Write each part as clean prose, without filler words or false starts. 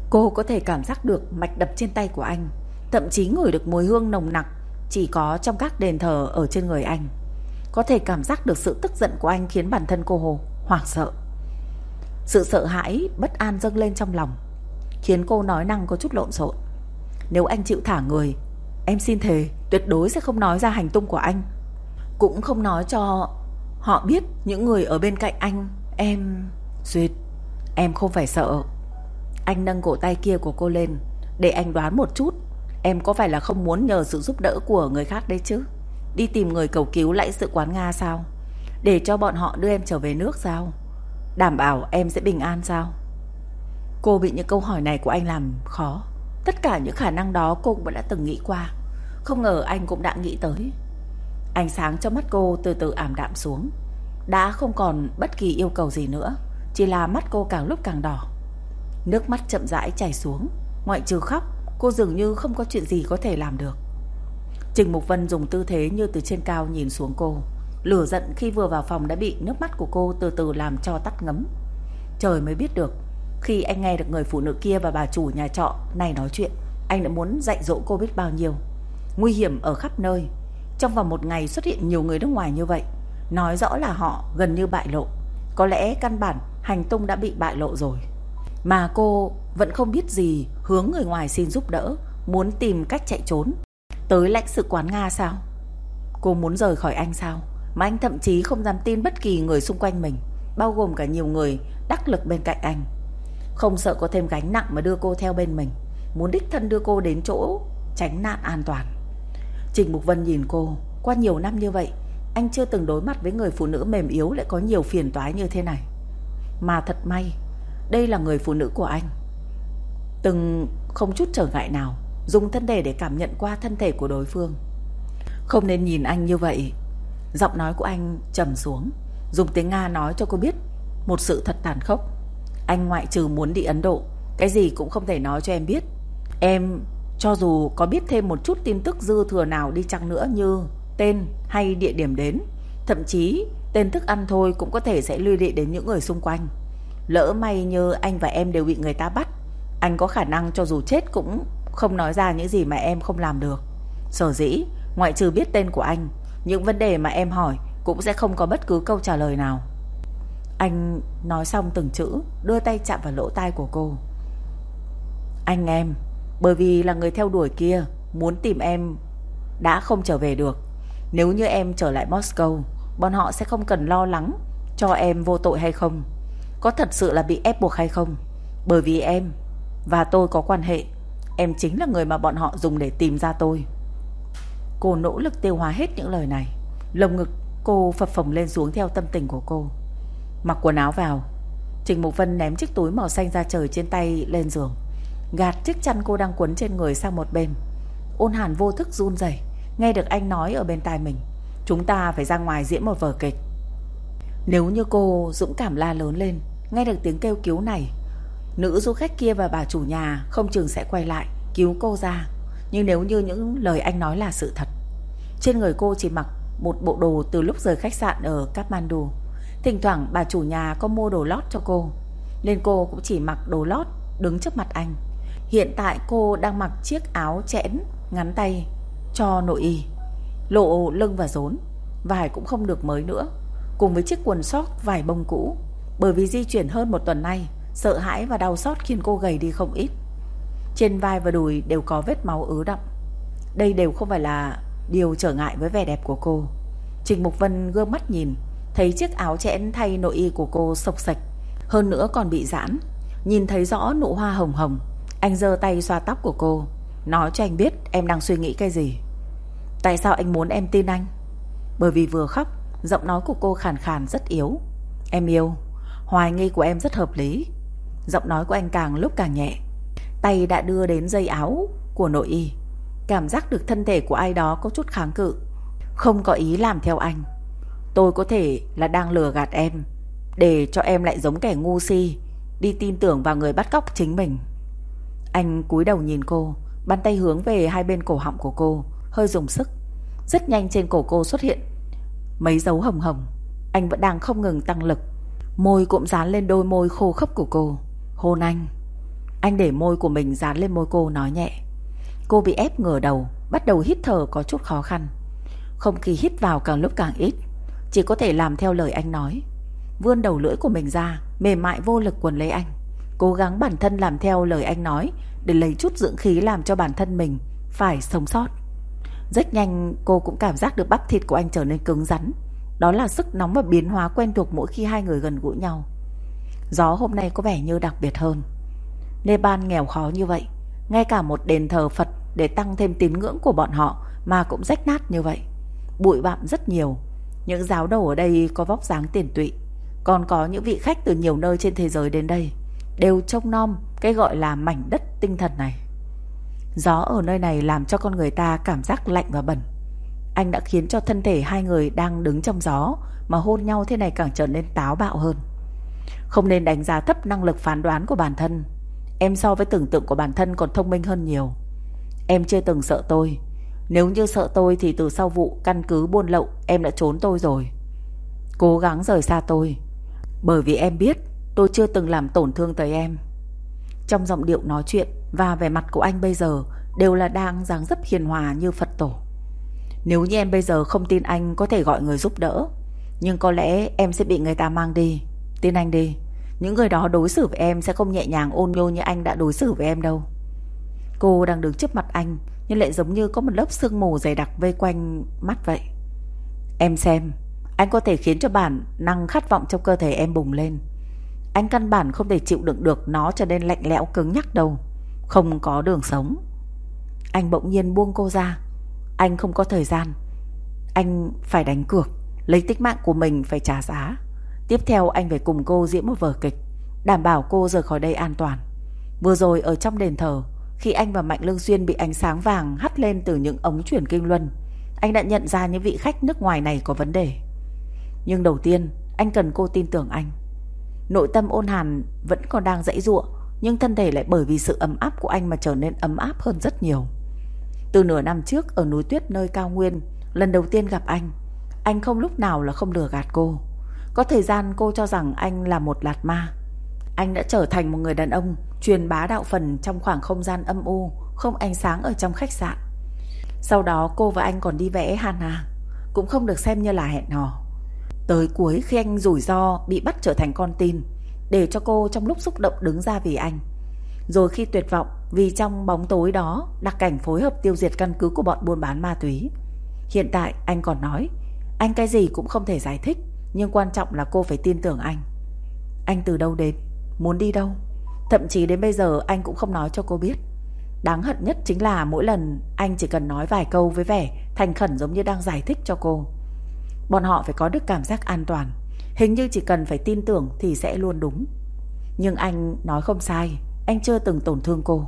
Cô có thể cảm giác được mạch đập trên tay của anh, thậm chí ngửi được mùi hương nồng nặc chỉ có trong các đền thờ ở trên người anh. Có thể cảm giác được sự tức giận của anh khiến bản thân cô hoảng sợ. Sự sợ hãi, bất an dâng lên trong lòng, khiến cô nói năng có chút lộn xộn. Nếu anh chịu thả người, em xin thề tuyệt đối sẽ không nói ra hành tung của anh, cũng không nói cho họ biết những người ở bên cạnh anh. Duyệt, em không phải sợ. Anh nâng cổ tay kia của cô lên. Để anh đoán một chút, em có phải là không muốn nhờ sự giúp đỡ của người khác đấy chứ? Đi tìm người cầu cứu lãnh sự quán Nga sao? Để cho bọn họ đưa em trở về nước sao? Đảm bảo em sẽ bình an sao? Cô bị những câu hỏi này của anh làm khó. Tất cả những khả năng đó cô cũng đã từng nghĩ qua. Không ngờ anh cũng đã nghĩ tới. Ánh sáng trong mắt cô từ từ ảm đạm xuống. Đã không còn bất kỳ yêu cầu gì nữa, chỉ là mắt cô càng lúc càng đỏ. Nước mắt chậm rãi chảy xuống. Ngoại trừ khóc, cô dường như không có chuyện gì có thể làm được. Trình Mục Vân dùng tư thế như từ trên cao nhìn xuống cô. Lửa giận khi vừa vào phòng đã bị nước mắt của cô từ từ làm cho tắt ngấm. Trời mới biết được, khi anh nghe được người phụ nữ kia và bà chủ nhà trọ này nói chuyện, anh đã muốn dạy dỗ cô biết bao nhiêu. Nguy hiểm ở khắp nơi. Trong vòng một ngày xuất hiện nhiều người nước ngoài như vậy, nói rõ là họ gần như bại lộ. Có lẽ căn bản hành tung đã bị bại lộ rồi, mà cô vẫn không biết gì, hướng người ngoài xin giúp đỡ, muốn tìm cách chạy trốn tới lãnh sự quán Nga sao? Cô muốn rời khỏi anh sao? Mà anh thậm chí không dám tin bất kỳ người xung quanh mình, bao gồm cả nhiều người đắc lực bên cạnh anh. Không sợ có thêm gánh nặng mà đưa cô theo bên mình, muốn đích thân đưa cô đến chỗ tránh nạn an toàn. Trình Mục Vân nhìn cô. Qua nhiều năm như vậy, anh chưa từng đối mặt với người phụ nữ mềm yếu lại có nhiều phiền toái như thế này. Mà thật may, đây là người phụ nữ của anh. Từng không chút trở ngại nào dùng thân thể để cảm nhận qua thân thể của đối phương. Không nên nhìn anh như vậy. Giọng nói của anh trầm xuống, dùng tiếng Nga nói cho cô biết một sự thật tàn khốc. Anh ngoại trừ muốn đi Ấn Độ, cái gì cũng không thể nói cho em biết. Em cho dù có biết thêm một chút tin tức dư thừa nào đi chăng nữa, như tên hay địa điểm đến, thậm chí tên thức ăn thôi, cũng có thể sẽ lưu đi đến những người xung quanh. Lỡ may như anh và em đều bị người ta bắt, anh có khả năng cho dù chết cũng không nói ra những gì mà em không làm được. Sở dĩ ngoại trừ biết tên của anh, những vấn đề mà em hỏi cũng sẽ không có bất cứ câu trả lời nào. Anh nói xong từng chữ, đưa tay chạm vào lỗ tai của cô. Anh em, bởi vì là người theo đuổi kia muốn tìm em đã không trở về được. Nếu như em trở lại Moscow, bọn họ sẽ không cần lo lắng cho em vô tội hay không, có thật sự là bị ép buộc hay không. Bởi vì em và tôi có quan hệ, em chính là người mà bọn họ dùng để tìm ra tôi. Cô nỗ lực tiêu hóa hết những lời này. Lồng ngực cô phập phồng lên xuống theo tâm tình của cô. Mặc quần áo vào. Trình Mục Vân ném chiếc túi màu xanh da trời trên tay lên giường, gạt chiếc chăn cô đang quấn trên người sang một bên. Ôn Hàn vô thức run rẩy, nghe được anh nói ở bên tai mình, chúng ta phải ra ngoài diễn một vở kịch. Nếu như cô dũng cảm la lớn lên, nghe được tiếng kêu cứu này, nữ du khách kia và bà chủ nhà không chừng sẽ quay lại cứu cô ra. Nhưng nếu như những lời anh nói là sự thật, trên người cô chỉ mặc một bộ đồ từ lúc rời khách sạn ở Kathmandu. Thỉnh thoảng bà chủ nhà có mua đồ lót cho cô, nên cô cũng chỉ mặc đồ lót đứng trước mặt anh. Hiện tại cô đang mặc chiếc áo chẽn ngắn tay cho nội y, lộ lưng và rốn, vải cũng không được mới nữa, cùng với chiếc quần sót vải bông cũ. Bởi vì di chuyển hơn một tuần nay, sợ hãi và đau xót khiến cô gầy đi không ít. Trên vai và đùi đều có vết máu ứ đọng. Đây đều không phải là điều trở ngại với vẻ đẹp của cô. Trình Mục Vân gương mắt nhìn, thấy chiếc áo chẽn thay nội y của cô xộc xệch, hơn nữa còn bị giãn, nhìn thấy rõ nụ hoa hồng hồng. Anh giơ tay xoa tóc của cô, nói cho anh biết em đang suy nghĩ cái gì. Tại sao anh muốn em tin anh? Bởi vì vừa khóc, giọng nói của cô khàn khàn rất yếu. Em yêu, hoài nghi của em rất hợp lý. Giọng nói của anh càng lúc càng nhẹ. Tay đã đưa đến dây áo của nội y, cảm giác được thân thể của ai đó có chút kháng cự, không có ý làm theo anh. Tôi có thể là đang lừa gạt em, để cho em lại giống kẻ ngu si, đi tin tưởng vào người bắt cóc chính mình. Anh cúi đầu nhìn cô, bàn tay hướng về hai bên cổ họng của cô, hơi dùng sức. Rất nhanh trên cổ cô xuất hiện mấy dấu hồng hồng. Anh vẫn đang không ngừng tăng lực, môi cũng dán lên đôi môi khô khốc của cô. Hôn anh. Anh để môi của mình dán lên môi cô, nói nhẹ. Cô bị ép ngửa đầu, bắt đầu hít thở có chút khó khăn. Không khí hít vào càng lúc càng ít, chỉ có thể làm theo lời anh nói. Vươn đầu lưỡi của mình ra, mềm mại vô lực quấn lấy anh, cố gắng bản thân làm theo lời anh nói để lấy chút dưỡng khí làm cho bản thân mình phải sống sót. Rất nhanh cô cũng cảm giác được bắp thịt của anh trở nên cứng rắn. Đó là sức nóng và biến hóa quen thuộc mỗi khi hai người gần gũi nhau. Gió hôm nay có vẻ như đặc biệt hơn. Nepal nghèo khó như vậy, ngay cả một đền thờ Phật để tăng thêm tín ngưỡng của bọn họ mà cũng rách nát như vậy. Bụi bặm rất nhiều. Những giáo đầu ở đây có vóc dáng tiền tụy, còn có những vị khách từ nhiều nơi trên thế giới đến đây, đều trông nom cái gọi là mảnh đất tinh thần này. Gió ở nơi này làm cho con người ta cảm giác lạnh và bẩn. Anh đã khiến cho thân thể hai người đang đứng trong gió mà hôn nhau thế này càng trở nên táo bạo hơn. Không nên đánh giá thấp năng lực phán đoán của bản thân. Em so với tưởng tượng của bản thân còn thông minh hơn nhiều. Em chưa từng sợ tôi. Nếu như sợ tôi thì từ sau vụ căn cứ buôn lậu em đã trốn tôi rồi, cố gắng rời xa tôi, bởi vì em biết tôi chưa từng làm tổn thương tới em. Trong giọng điệu nói chuyện và vẻ mặt của anh bây giờ đều là đang dáng dấp hiền hòa như Phật tổ. Nếu như em bây giờ không tin anh có thể gọi người giúp đỡ, nhưng có lẽ em sẽ bị người ta mang đi. Tin anh đi, những người đó đối xử với em sẽ không nhẹ nhàng ôn nhô như anh đã đối xử với em đâu. Cô đang đứng trước mặt anh nhưng lại giống như có một lớp sương mù dày đặc vây quanh mắt vậy. Em xem, anh có thể khiến cho bản năng khát vọng trong cơ thể em bùng lên. Anh căn bản không thể chịu đựng được nó trở nên lạnh lẽo cứng nhắc đâu. Không có đường sống. Anh bỗng nhiên buông cô ra. Anh không có thời gian. Anh phải đánh cược, lấy tính mạng của mình phải trả giá. Tiếp theo anh phải cùng cô diễn một vở kịch, đảm bảo cô rời khỏi đây an toàn. Vừa rồi ở trong đền thờ, khi anh và Mạnh Lương Xuyên bị ánh sáng vàng hắt lên từ những ống chuyển kinh luân, anh đã nhận ra những vị khách nước ngoài này có vấn đề. Nhưng đầu tiên anh cần cô tin tưởng anh. Nội tâm Ôn Hàn vẫn còn đang giãy giụa, nhưng thân thể lại bởi vì sự ấm áp của anh mà trở nên ấm áp hơn rất nhiều. Từ nửa năm trước ở núi tuyết nơi cao nguyên, lần đầu tiên gặp anh không lúc nào là không lừa gạt cô. Có thời gian cô cho rằng anh là một lạt ma. Anh đã trở thành một người đàn ông truyền bá đạo phần trong khoảng không gian âm u, không ánh sáng ở trong khách sạn. Sau đó cô và anh còn đi vẽ Hana, cũng không được xem như là hẹn hò. Tới cuối khi anh rủi ro bị bắt trở thành con tin, để cho cô trong lúc xúc động đứng ra vì anh. Rồi khi tuyệt vọng vì trong bóng tối đó đặc cảnh phối hợp tiêu diệt căn cứ của bọn buôn bán ma túy. Hiện tại anh còn nói anh cái gì cũng không thể giải thích, nhưng quan trọng là cô phải tin tưởng anh. Anh từ đâu đến, muốn đi đâu, thậm chí đến bây giờ anh cũng không nói cho cô biết. Đáng hận nhất chính là mỗi lần anh chỉ cần nói vài câu với vẻ thành khẩn giống như đang giải thích cho cô. Bọn họ phải có được cảm giác an toàn, hình như chỉ cần phải tin tưởng thì sẽ luôn đúng. Nhưng anh nói không sai, anh chưa từng tổn thương cô.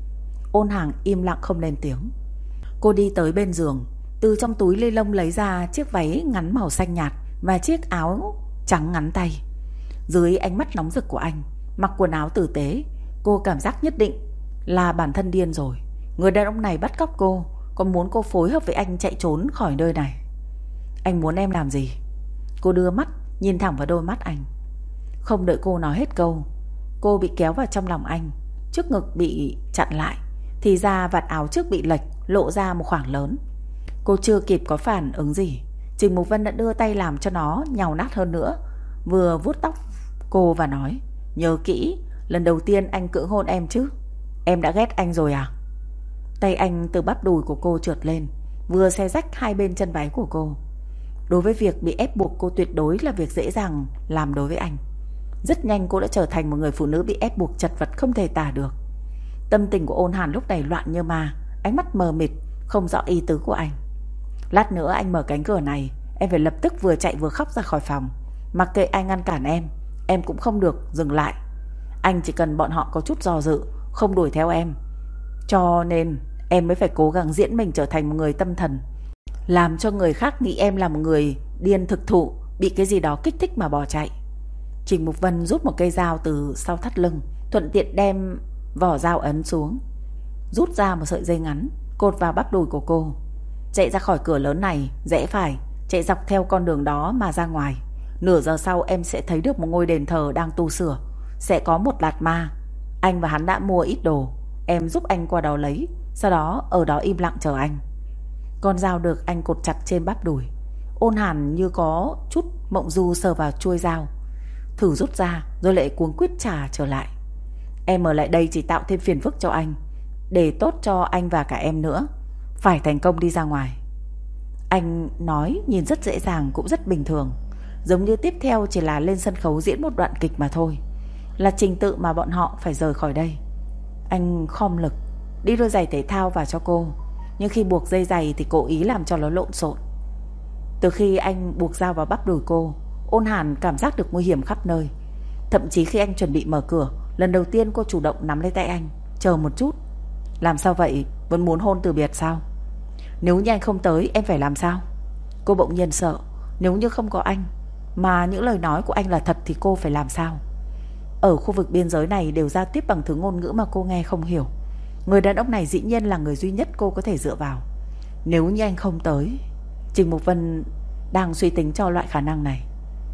Ôn Hàng im lặng không lên tiếng. Cô đi tới bên giường, từ trong túi ni lông lấy ra chiếc váy ngắn màu xanh nhạt và chiếc áo trắng ngắn tay. Dưới ánh mắt nóng rực của anh, mặc quần áo tử tế, cô cảm giác nhất định là bản thân điên rồi. Người đàn ông này bắt cóc cô, còn muốn cô phối hợp với anh chạy trốn khỏi nơi này. Anh muốn em làm gì? Cô đưa mắt nhìn thẳng vào đôi mắt anh. Không đợi cô nói hết câu, cô bị kéo vào trong lòng anh. Trước ngực bị chặn lại, thì ra vạt áo trước bị lệch, lộ ra một khoảng lớn. Cô chưa kịp có phản ứng gì, Trình Mục Vân đã đưa tay làm cho nó nhàu nát hơn nữa, vừa vuốt tóc cô và nói: nhớ kỹ, lần đầu tiên anh cưỡng hôn em chứ. Em đã ghét anh rồi à? Tay anh từ bắp đùi của cô trượt lên, vừa xé rách hai bên chân váy của cô. Đối với việc bị ép buộc, cô tuyệt đối là việc dễ dàng làm đối với anh. Rất nhanh cô đã trở thành một người phụ nữ bị ép buộc chật vật không thể tả được. Tâm tình của Ôn Hàn lúc này loạn như ma, ánh mắt mờ mịt, không rõ ý tứ của anh. Lát nữa anh mở cánh cửa này, em phải lập tức vừa chạy vừa khóc ra khỏi phòng. Mặc kệ ai ngăn cản em cũng không được dừng lại. Anh chỉ cần bọn họ có chút do dự, không đuổi theo em. Cho nên em mới phải cố gắng diễn mình trở thành một người tâm thần, làm cho người khác nghĩ em là một người điên thực thụ, bị cái gì đó kích thích mà bỏ chạy. Trình Mục Vân rút một cây dao từ sau thắt lưng, thuận tiện đem vỏ dao ấn xuống, rút ra một sợi dây ngắn, cột vào bắp đùi của cô. Chạy ra khỏi cửa lớn này, rẽ phải, chạy dọc theo con đường đó mà ra ngoài. Nửa giờ sau em sẽ thấy được một ngôi đền thờ đang tu sửa, sẽ có một lạt ma. Anh và hắn đã mua ít đồ, em giúp anh qua đó lấy, sau đó ở đó im lặng chờ anh. Con dao được anh cột chặt trên bắp đùi. Ôn Hàn như có chút mộng du sờ vào chuôi dao, thử rút ra rồi lại cuống quýt trả trở lại. Em ở lại đây chỉ tạo thêm phiền phức cho anh, để tốt cho anh và cả em nữa. Phải thành công đi ra ngoài. Anh nói nhìn rất dễ dàng, cũng rất bình thường, giống như tiếp theo chỉ là lên sân khấu diễn một đoạn kịch mà thôi, là trình tự mà bọn họ phải rời khỏi đây. Anh khom lực đi đôi giày thể thao vào cho cô, nhưng khi buộc dây giày thì cố ý làm cho nó lộn xộn. Từ khi anh buộc dao vào bắp đùi cô, Ôn Hàn cảm giác được nguy hiểm khắp nơi. Thậm chí khi anh chuẩn bị mở cửa, lần đầu tiên cô chủ động nắm lấy tay anh. Chờ một chút. Làm sao vậy? Vẫn muốn hôn từ biệt sao? Nếu như anh không tới em phải làm sao? Cô bỗng nhiên sợ, nếu như không có anh mà những lời nói của anh là thật thì cô phải làm sao? Ở khu vực biên giới này đều giao tiếp bằng thứ ngôn ngữ mà cô nghe không hiểu. Người đàn ông này dĩ nhiên là người duy nhất cô có thể dựa vào. Nếu như anh không tới. Trình Mục Vân đang suy tính cho loại khả năng này.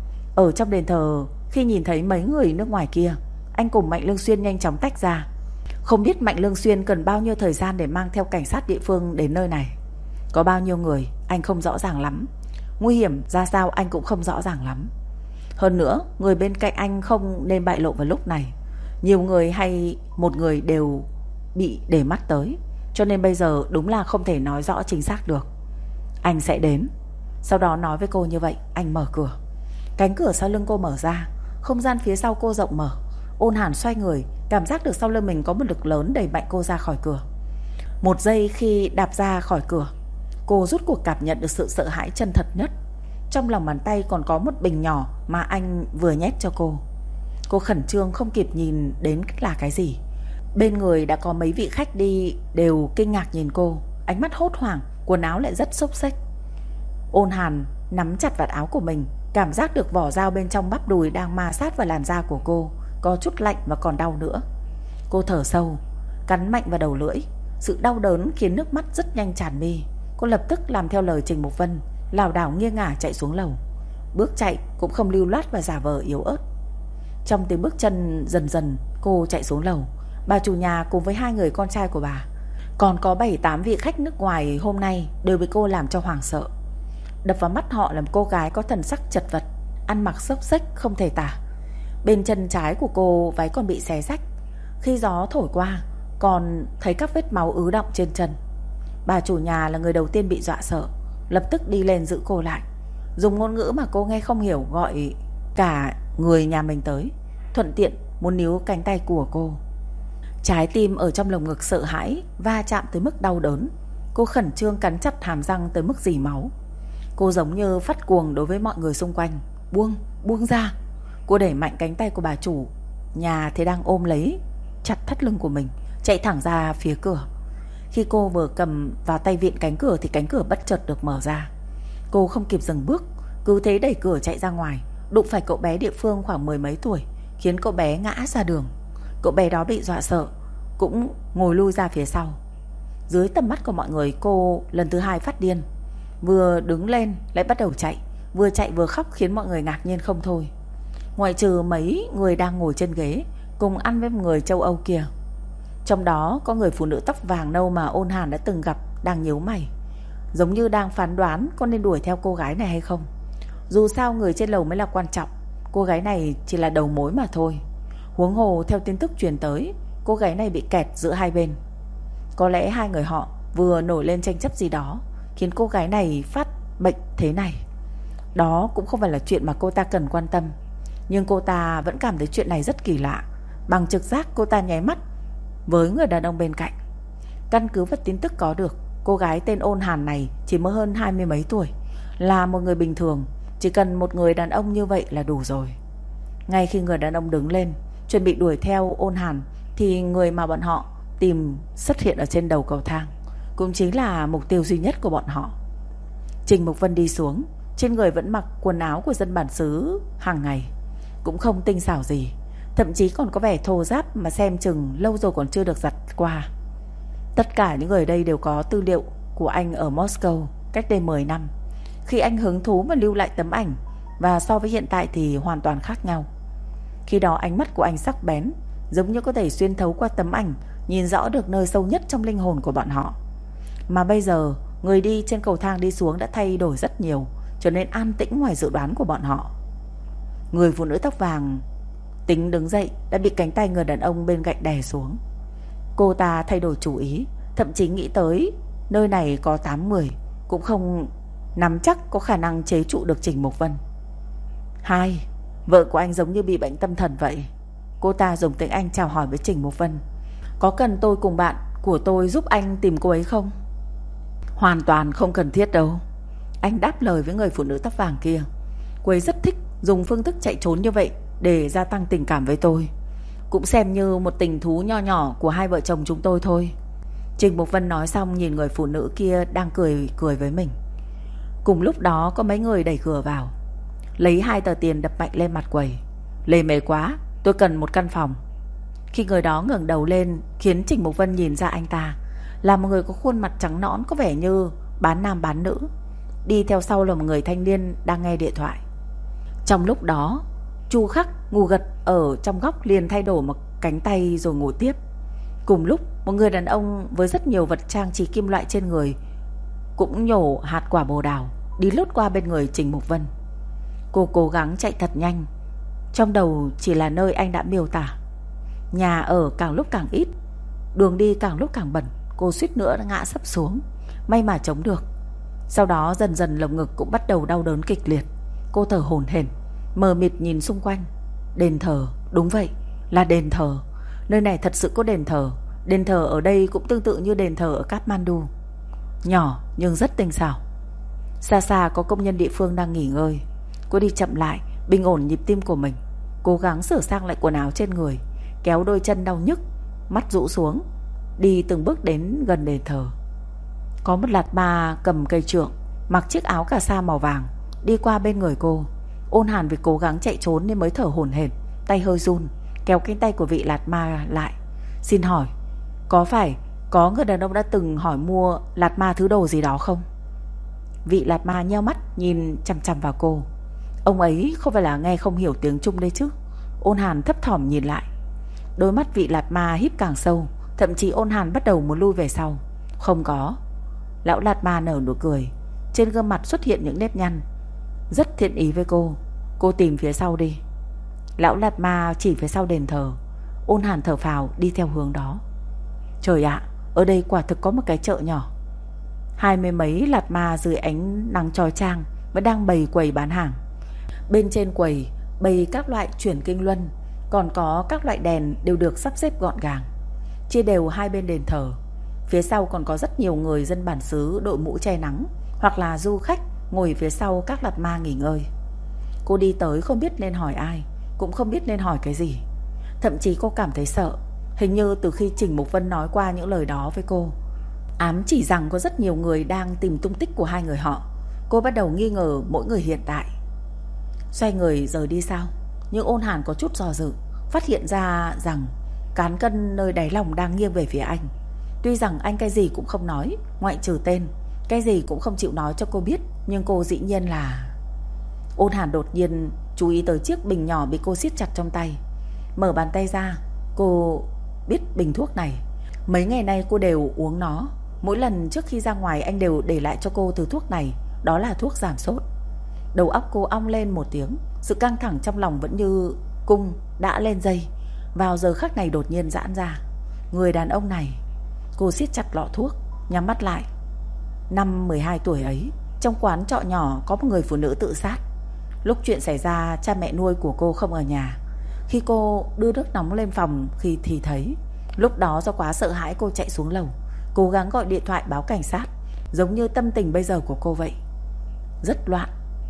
Ở trong đền thờ, khi nhìn thấy mấy người nước ngoài kia, anh cùng Mạnh Lương Xuyên nhanh chóng tách ra. Không biết Mạnh Lương Xuyên cần bao nhiêu thời gian để mang theo cảnh sát địa phương đến nơi này. Có bao nhiêu người anh không rõ ràng lắm. Nguy hiểm ra sao anh cũng không rõ ràng lắm. Hơn nữa, người bên cạnh anh không nên bại lộ vào lúc này. Nhiều người hay một người đều bị để mắt tới, cho nên bây giờ đúng là không thể nói rõ chính xác được. Anh sẽ đến. Sau đó nói với cô như vậy, anh mở cửa. Cánh cửa sau lưng cô mở ra, không gian phía sau cô rộng mở. Ôn Hàn xoay người, cảm giác được sau lưng mình có một lực lớn đẩy mạnh cô ra khỏi cửa. Một giây khi đạp ra khỏi cửa, cô rút cuộc cảm nhận được sự sợ hãi chân thật nhất. Trong lòng bàn tay còn có một bình nhỏ mà anh vừa nhét cho cô. Cô khẩn trương không kịp nhìn đến là cái gì. Bên người đã có mấy vị khách đi, đều kinh ngạc nhìn cô, ánh mắt hốt hoảng, quần áo lại rất xốc xếch. Ôn Hàn nắm chặt vạt áo của mình, cảm giác được vỏ dao bên trong bắp đùi đang ma sát vào làn da của cô, có chút lạnh và còn đau nữa. Cô thở sâu, cắn mạnh vào đầu lưỡi. Sự đau đớn khiến nước mắt rất nhanh tràn mi. Cô lập tức làm theo lời Trình Mục Vân, lảo đảo nghiêng ngả chạy xuống lầu. Bước chạy cũng không lưu loát và giả vờ yếu ớt. Trong tiếng bước chân dần dần, cô chạy xuống lầu. Bà chủ nhà cùng với 2 người con trai của bà, còn có 7-8 vị khách nước ngoài hôm nay đều bị cô làm cho hoảng sợ. Đập vào mắt họ là một cô gái có thần sắc chật vật, ăn mặc xốc xếch không thể tả. Bên chân trái của cô váy còn bị xé rách, khi gió thổi qua còn thấy các vết máu ứ đọng trên chân. Bà chủ nhà là người đầu tiên bị dọa sợ, lập tức đi lên giữ cô lại, dùng ngôn ngữ mà cô nghe không hiểu gọi cả người nhà mình tới, thuận tiện muốn níu cánh tay của cô. Trái tim ở trong lồng ngực sợ hãi va chạm tới mức đau đớn. Cô khẩn trương cắn chặt hàm răng tới mức rỉ máu. Cô giống như phát cuồng đối với mọi người xung quanh. Buông ra. Cô đẩy mạnh cánh tay của bà chủ nhà thì đang ôm lấy chặt thắt lưng của mình, chạy thẳng ra phía cửa. Khi cô vừa cầm vào tay vịn cánh cửa thì cánh cửa bất chợt được mở ra. Cô không kịp dừng bước, cứ thế đẩy cửa chạy ra ngoài, đụng phải cậu bé địa phương khoảng 10 mấy tuổi, khiến cậu bé ngã ra đường. Cậu bé đó bị dọa sợ, cũng ngồi lui ra phía sau. Dưới tầm mắt của mọi người, cô lần thứ 2 phát điên. Vừa đứng lên lại bắt đầu chạy, vừa chạy vừa khóc khiến mọi người ngạc nhiên không thôi. Ngoại trừ mấy người đang ngồi trên ghế cùng ăn với một người châu Âu kia. Trong đó có người phụ nữ tóc vàng nâu mà Ôn Hàn đã từng gặp đang nhíu mày, giống như đang phán đoán có nên đuổi theo cô gái này hay không. Dù sao người trên lầu mới là quan trọng, cô gái này chỉ là đầu mối mà thôi. Huống hồ theo tin tức truyền tới, cô gái này bị kẹt giữa hai bên. Có lẽ 2 người họ vừa nổi lên tranh chấp gì đó, khiến cô gái này phát bệnh thế này. Đó cũng không phải là chuyện mà cô ta cần quan tâm, nhưng cô ta vẫn cảm thấy chuyện này rất kỳ lạ. Bằng trực giác cô ta nháy mắt với người đàn ông bên cạnh. Căn cứ vào tin tức có được, cô gái tên Ôn Hàn này chỉ mới hơn 20 mấy tuổi, là một người bình thường. Chỉ cần một người đàn ông như vậy là đủ rồi. Ngay khi người đàn ông đứng lên chuẩn bị đuổi theo Ôn Hàn thì người mà bọn họ tìm xuất hiện ở trên đầu cầu thang, cũng chính là mục tiêu duy nhất của bọn họ. Trình Mục Vân đi xuống, trên người vẫn mặc quần áo của dân bản xứ hàng ngày, cũng không tinh xảo gì, thậm chí còn có vẻ thô ráp mà xem chừng lâu rồi còn chưa được giặt qua. Tất cả những người đây đều có tư liệu của anh ở Moscow cách đây 10 năm, khi anh hứng thú mà lưu lại tấm ảnh, và so với hiện tại thì hoàn toàn khác nhau. Khi đó ánh mắt của anh sắc bén, giống như có thể xuyên thấu qua tấm ảnh, nhìn rõ được nơi sâu nhất trong linh hồn của bọn họ. Mà bây giờ, người đi trên cầu thang đi xuống đã thay đổi rất nhiều, trở nên an tĩnh ngoài dự đoán của bọn họ. Người phụ nữ tóc vàng tính đứng dậy đã bị cánh tay người đàn ông bên cạnh đè xuống. Cô ta thay đổi chủ ý, thậm chí nghĩ tới nơi này có 8 người, cũng không nắm chắc có khả năng chế trụ được Trình Mục Vân. Hai, vợ của anh giống như bị bệnh tâm thần vậy. Cô ta dùng tiếng Anh chào hỏi với Trình Mục Vân. Có cần tôi cùng bạn của tôi giúp anh tìm cô ấy không? Hoàn toàn không cần thiết đâu, anh đáp lời với người phụ nữ tóc vàng kia. Cô ấy rất thích dùng phương thức chạy trốn như vậy để gia tăng tình cảm với tôi, cũng xem như một tình thú nho nhỏ của hai vợ chồng chúng tôi thôi. Trình Mục Vân nói xong nhìn người phụ nữ kia đang cười với mình. Cùng lúc đó có mấy người đẩy cửa vào, lấy 2 tờ tiền đập mạnh lên mặt quầy. Lề mề quá, tôi cần một căn phòng. Khi người đó ngẩng đầu lên khiến Trình Mục Vân nhìn ra anh ta là một người có khuôn mặt trắng nõn, có vẻ như bán nam bán nữ. Đi theo sau là một người thanh niên đang nghe điện thoại. Trong lúc đó, Chu Khắc ngủ gật ở trong góc liền thay đổi một cánh tay rồi ngủ tiếp. Cùng lúc, một người đàn ông với rất nhiều vật trang trí kim loại trên người cũng nhổ hạt quả bồ đào đi lướt qua bên người Trình Mục Vân. Cô cố gắng chạy thật nhanh, trong đầu chỉ là nơi anh đã miêu tả. Nhà ở càng lúc càng ít, đường đi càng lúc càng bẩn. Cô suýt nữa đã ngã sấp xuống, may mà chống được. Sau đó dần dần lồng ngực cũng bắt đầu đau đớn kịch liệt. Cô thở hổn hển, mờ mịt nhìn xung quanh. Đền thờ, đúng vậy, là đền thờ. Nơi này thật sự có đền thờ. Đền thờ ở đây cũng tương tự như đền thờ ở Kathmandu, nhỏ nhưng rất tinh xảo. Xa xa có công nhân địa phương đang nghỉ ngơi. Cô đi chậm lại, bình ổn nhịp tim của mình, cố gắng sửa sang lại quần áo trên người, kéo đôi chân đau nhức, mắt rũ xuống, đi từng bước đến gần đền thờ. Có một lạt ma cầm cây trượng, mặc chiếc áo cà sa màu vàng, đi qua bên người cô. Ôn Hàn vì cố gắng chạy trốn nên mới thở hổn hển, tay hơi run, kéo cánh tay của vị lạt ma lại. Xin hỏi, có phải có người đàn ông đã từng hỏi mua lạt ma thứ đồ gì đó không? Vị lạt ma nheo mắt nhìn chằm chằm vào cô. Ông ấy không phải là nghe không hiểu tiếng Trung đây chứ? Ôn Hàn thấp thỏm nhìn lại. Đôi mắt vị lạt ma híp càng sâu, thậm chí Ôn Hàn bắt đầu muốn lui về sau. Không có. Lão lạt ma nở nụ cười, trên gương mặt xuất hiện những nếp nhăn, rất thiện ý với cô. Cô tìm phía sau đi. Lão lạt ma chỉ phía sau đền thờ. Ôn Hàn thở phào đi theo hướng đó. Trời ạ, ở đây quả thực có một cái chợ nhỏ. 20 mấy lạt ma dưới ánh nắng chói chang vẫn đang bày quầy bán hàng. Bên trên quầy bày các loại chuyển kinh luân, còn có các loại đèn đều được sắp xếp gọn gàng, chia đều hai bên đền thờ. Phía sau còn có rất nhiều người dân bản xứ đội mũ che nắng, hoặc là du khách ngồi phía sau các lạt ma nghỉ ngơi. Cô đi tới không biết nên hỏi ai, cũng không biết nên hỏi cái gì. Thậm chí cô cảm thấy sợ. Hình như từ khi Trình Mục Vân nói qua những lời đó với cô, ám chỉ rằng có rất nhiều người đang tìm tung tích của hai người họ, cô bắt đầu nghi ngờ mỗi người hiện tại. Xoay người rời đi sao? Nhưng Ôn Hàn có chút do dự, phát hiện ra rằng cán cân nơi đáy lòng đang nghiêng về phía anh. Tuy rằng anh cái gì cũng không nói, ngoại trừ tên, cái gì cũng không chịu nói cho cô biết, nhưng cô dĩ nhiên là... Ôn Hàn đột nhiên chú ý tới chiếc bình nhỏ bị cô siết chặt trong tay. Mở bàn tay ra, cô biết bình thuốc này mấy ngày nay cô đều uống nó. Mỗi lần trước khi ra ngoài anh đều để lại cho cô thứ thuốc này. Đó là thuốc giảm sốt. Đầu óc cô ong lên một tiếng. Sự căng thẳng trong lòng vẫn như cung đã lên dây. Vào giờ khắc này đột nhiên giãn ra. Người đàn ông này. Cô siết chặt lọ thuốc, nhắm mắt lại. Năm 12 tuổi ấy, trong quán trọ nhỏ có một người phụ nữ tự sát. Lúc chuyện xảy ra, cha mẹ nuôi của cô không ở nhà. Khi cô đưa nước nóng lên phòng thì thấy. Lúc đó do quá sợ hãi cô chạy xuống lầu, cố gắng gọi điện thoại báo cảnh sát, giống như tâm tình bây giờ của cô vậy. Rất loạn,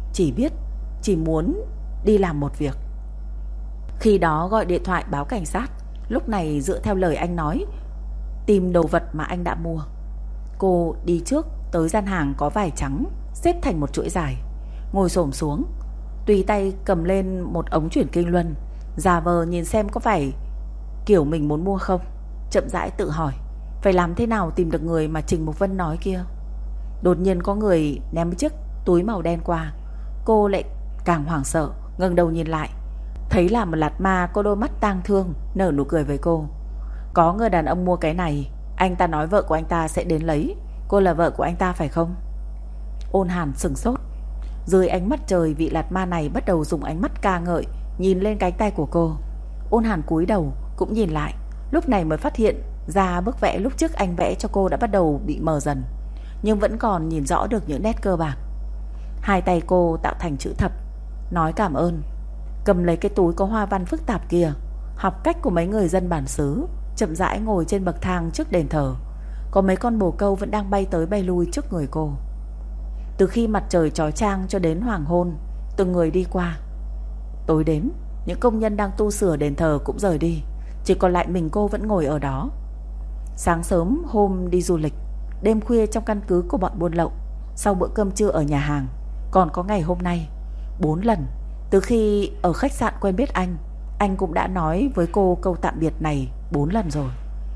chỉ muốn đi làm một việc. Khi đó gọi điện thoại báo cảnh sát, lúc này dựa theo lời anh nói, tìm đồ vật mà anh đã mua. Cô đi trước tới gian hàng có vải trắng xếp thành một chuỗi dài, ngồi xổm xuống, tùy tay cầm lên một ống chuyển kinh luân, giả vờ nhìn xem có phải kiểu mình muốn mua không. Chậm rãi tự hỏi phải làm thế nào tìm được người mà Trình Mục Vân nói kia. Đột nhiên có người ném chiếc túi màu đen qua. Cô lại càng hoảng sợ, ngẩng đầu nhìn lại. Thấy là một lạt ma có đôi mắt tang thương, nở nụ cười với cô. Có người đàn ông mua cái này, anh ta nói vợ của anh ta sẽ đến lấy. Cô là vợ của anh ta phải không? Ôn Hàn sửng sốt. Dưới ánh mắt trời, vị lạt ma này bắt đầu dùng ánh mắt ca ngợi nhìn lên cánh tay của cô. Ôn Hàn cúi đầu cũng nhìn lại, lúc này mới phát hiện ra bức vẽ lúc trước anh vẽ cho cô đã bắt đầu bị mờ dần, nhưng vẫn còn nhìn rõ được những nét cơ bản. Hai tay cô tạo thành chữ thập, nói cảm ơn, cầm lấy cái túi có hoa văn phức tạp kia, học cách của mấy người dân bản xứ, chậm rãi ngồi trên bậc thang trước đền thờ. Có mấy con bồ câu vẫn đang bay tới bay lui trước người cô. Từ khi mặt trời chói chang cho đến hoàng hôn, từng người đi qua. Tối đến, những công nhân đang tu sửa đền thờ cũng rời đi, chỉ còn lại mình cô vẫn ngồi ở đó. Sáng sớm hôm đi du lịch, đêm khuya trong căn cứ của bọn buôn lậu, sau bữa cơm trưa ở nhà hàng, còn có ngày hôm nay. 4 lần từ khi ở khách sạn quen biết anh cũng đã nói với cô câu tạm biệt này 4 lần rồi.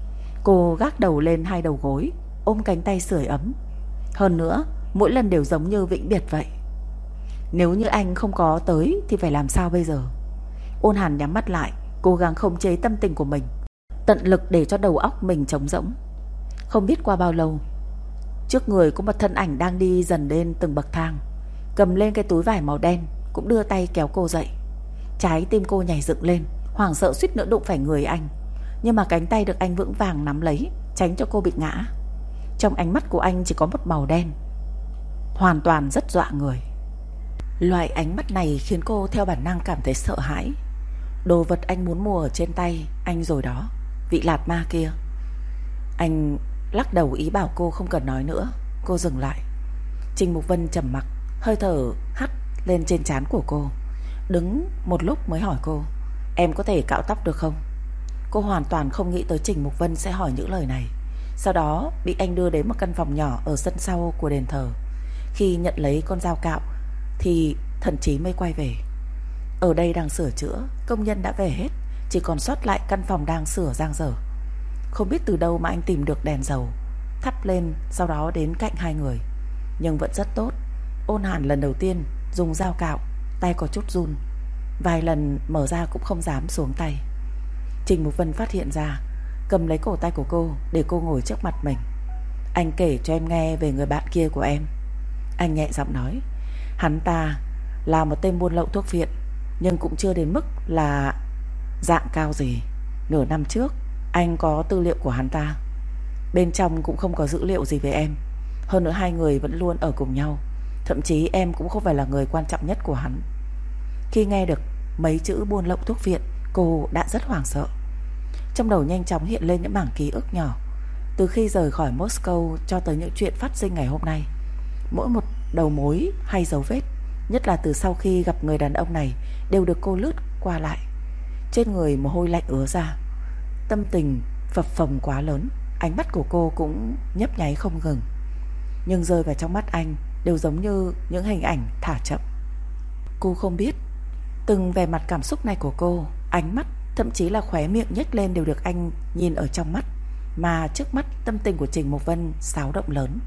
Cô gác đầu lên hai đầu gối, ôm cánh tay sưởi ấm. Hơn nữa, mỗi lần đều giống như vĩnh biệt vậy. Nếu như anh không có tới thì phải làm sao bây giờ? Ôn Hàn nhắm mắt lại, cố gắng khống chế tâm tình của mình, tận lực để cho đầu óc mình trống rỗng. Không biết qua bao lâu, trước người có một thân ảnh đang đi dần lên từng bậc thang, cầm lên cái túi vải màu đen, cũng đưa tay kéo cô dậy. Trái tim cô nhảy dựng lên, hoảng sợ suýt nữa đụng phải người anh, nhưng mà cánh tay được anh vững vàng nắm lấy, tránh cho cô bị ngã. Trong ánh mắt của anh chỉ có một màu đen, hoàn toàn rất dọa người. Loại ánh mắt này khiến cô theo bản năng cảm thấy sợ hãi. Đồ vật anh muốn mua ở trên tay anh rồi đó, vị lạt ma kia. Anh lắc đầu ý bảo cô không cần nói nữa. Cô dừng lại. Trình Mục Vân trầm mặc, hơi thở hắt lên trên trán của cô, đứng một lúc mới hỏi cô, em có thể cạo tóc được không? Cô hoàn toàn không nghĩ tới Trình Mục Vân sẽ hỏi những lời này. Sau đó bị anh đưa đến một căn phòng nhỏ ở sân sau của đền thờ. Khi nhận lấy con dao cạo thì thần trí mới quay về. Ở đây đang sửa chữa, công nhân đã về hết, chỉ còn sót lại căn phòng đang sửa dang dở. Không biết từ đâu mà anh tìm được đèn dầu, thắp lên, sau đó đến cạnh hai người. Nhưng vẫn rất tốt. Ôn Hàn lần đầu tiên dùng dao cạo, tay có chút run, vài lần mở ra cũng không dám xuống tay. Trình Mục Vân phát hiện ra, cầm lấy cổ tay của cô để cô ngồi trước mặt mình. Anh kể cho em nghe về người bạn kia của em. Anh nhẹ giọng nói, hắn ta là một tên buôn lậu thuốc viện, nhưng cũng chưa đến mức là dạng cao gì. Nửa năm trước anh có tư liệu của hắn ta, bên trong cũng không có dữ liệu gì về em. Hơn nữa hai người vẫn luôn ở cùng nhau, thậm chí em cũng không phải là người quan trọng nhất của hắn. Khi nghe được mấy chữ buôn lậu thuốc viện, cô đã rất hoảng sợ. Trong đầu nhanh chóng hiện lên những mảng ký ức nhỏ, từ khi rời khỏi Moscow cho tới những chuyện phát sinh ngày hôm nay. Mỗi một đầu mối hay dấu vết, nhất là từ sau khi gặp người đàn ông này, đều được cô lướt qua lại. Trên người mồ hôi lạnh ứa ra, tâm tình phập phồng quá lớn. Ánh mắt của cô cũng nhấp nháy không ngừng, nhưng rơi vào trong mắt anh đều giống như những hình ảnh thả chậm. Cô không biết từng vẻ mặt cảm xúc này của cô, ánh mắt, thậm chí là khóe miệng nhếch lên đều được anh nhìn ở trong mắt. Mà trước mắt tâm tình của Trình Mục Vân xáo động lớn.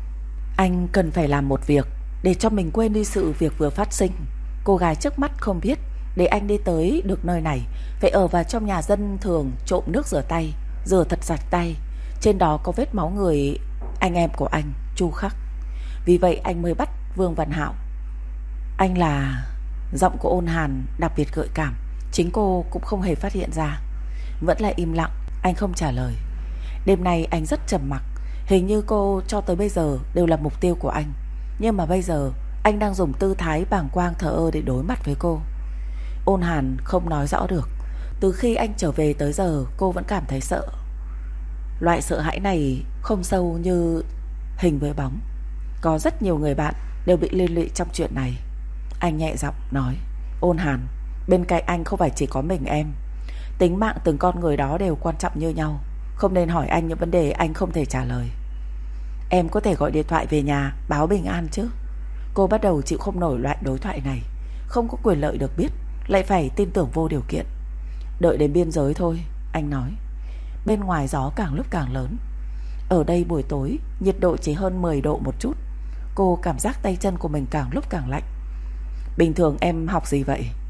Anh cần phải làm một việc để cho mình quên đi sự việc vừa phát sinh. Cô gái trước mắt không biết, để anh đi tới được nơi này phải ở vào trong nhà dân thường, trộm nước rửa tay, rửa thật sạch tay. Trên đó có vết máu người anh em của anh, Chu Khắc. Vì vậy anh mới bắt Vương Văn Hạo. Anh là... Giọng của Ôn Hàn đặc biệt gợi cảm, chính cô cũng không hề phát hiện ra. Vẫn là im lặng, anh không trả lời. Đêm nay anh rất trầm mặc, hình như cô cho tới bây giờ đều là mục tiêu của anh. Nhưng mà bây giờ anh đang dùng tư thái bàng quang thờ ơ để đối mặt với cô. Ôn Hàn không nói rõ được. Từ khi anh trở về tới giờ cô vẫn cảm thấy sợ. Loại sợ hãi này không sâu như hình với bóng. Có rất nhiều người bạn đều bị liên lụy trong chuyện này. Anh nhẹ giọng nói, Ôn Hàn, bên cạnh anh không phải chỉ có mình em. Tính mạng từng con người đó đều quan trọng như nhau. Không nên hỏi anh những vấn đề anh không thể trả lời. Em có thể gọi điện thoại về nhà báo bình an chứ? Cô bắt đầu chịu không nổi loại đối thoại này. Không có quyền lợi được biết, lại phải tin tưởng vô điều kiện. Đợi đến biên giới thôi, anh nói. Bên ngoài gió càng lúc càng lớn. Ở đây buổi tối nhiệt độ chỉ hơn 10 độ một chút. Cô cảm giác tay chân của mình càng lúc càng lạnh. Bình thường em học gì vậy?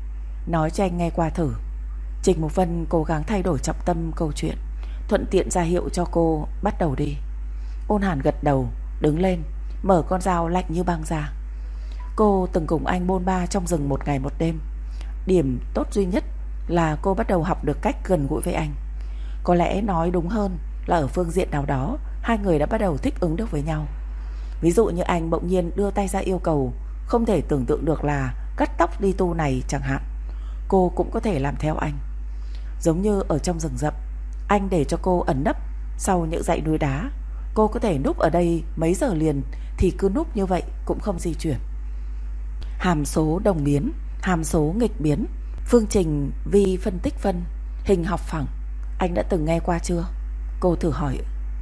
nói cho anh nghe qua thử. Trình Mục Vân cố gắng thay đổi trọng tâm câu chuyện, thuận tiện ra hiệu cho cô bắt đầu đi. Ôn Hàn gật đầu, đứng lên, mở con dao lạnh như băng ra. Cô từng cùng anh bôn ba trong rừng một ngày một đêm. Điểm tốt duy nhất là cô bắt đầu học được cách gần gũi với anh. Có lẽ nói đúng hơn là ở phương diện nào đó hai người đã bắt đầu thích ứng được với nhau. Ví dụ như anh bỗng nhiên đưa tay ra yêu cầu không thể tưởng tượng được là cắt tóc đi tu này chẳng hạn, cô cũng có thể làm theo anh. Giống như ở trong rừng rậm, anh để cho cô ẩn nấp sau những dãy núi đá, cô có thể núp ở đây mấy giờ liền thì cứ núp như vậy cũng không di chuyển. Hàm số đồng biến, hàm số nghịch biến, phương trình vi phân tích phân, hình học phẳng, anh đã từng nghe qua chưa? Cô thử hỏi.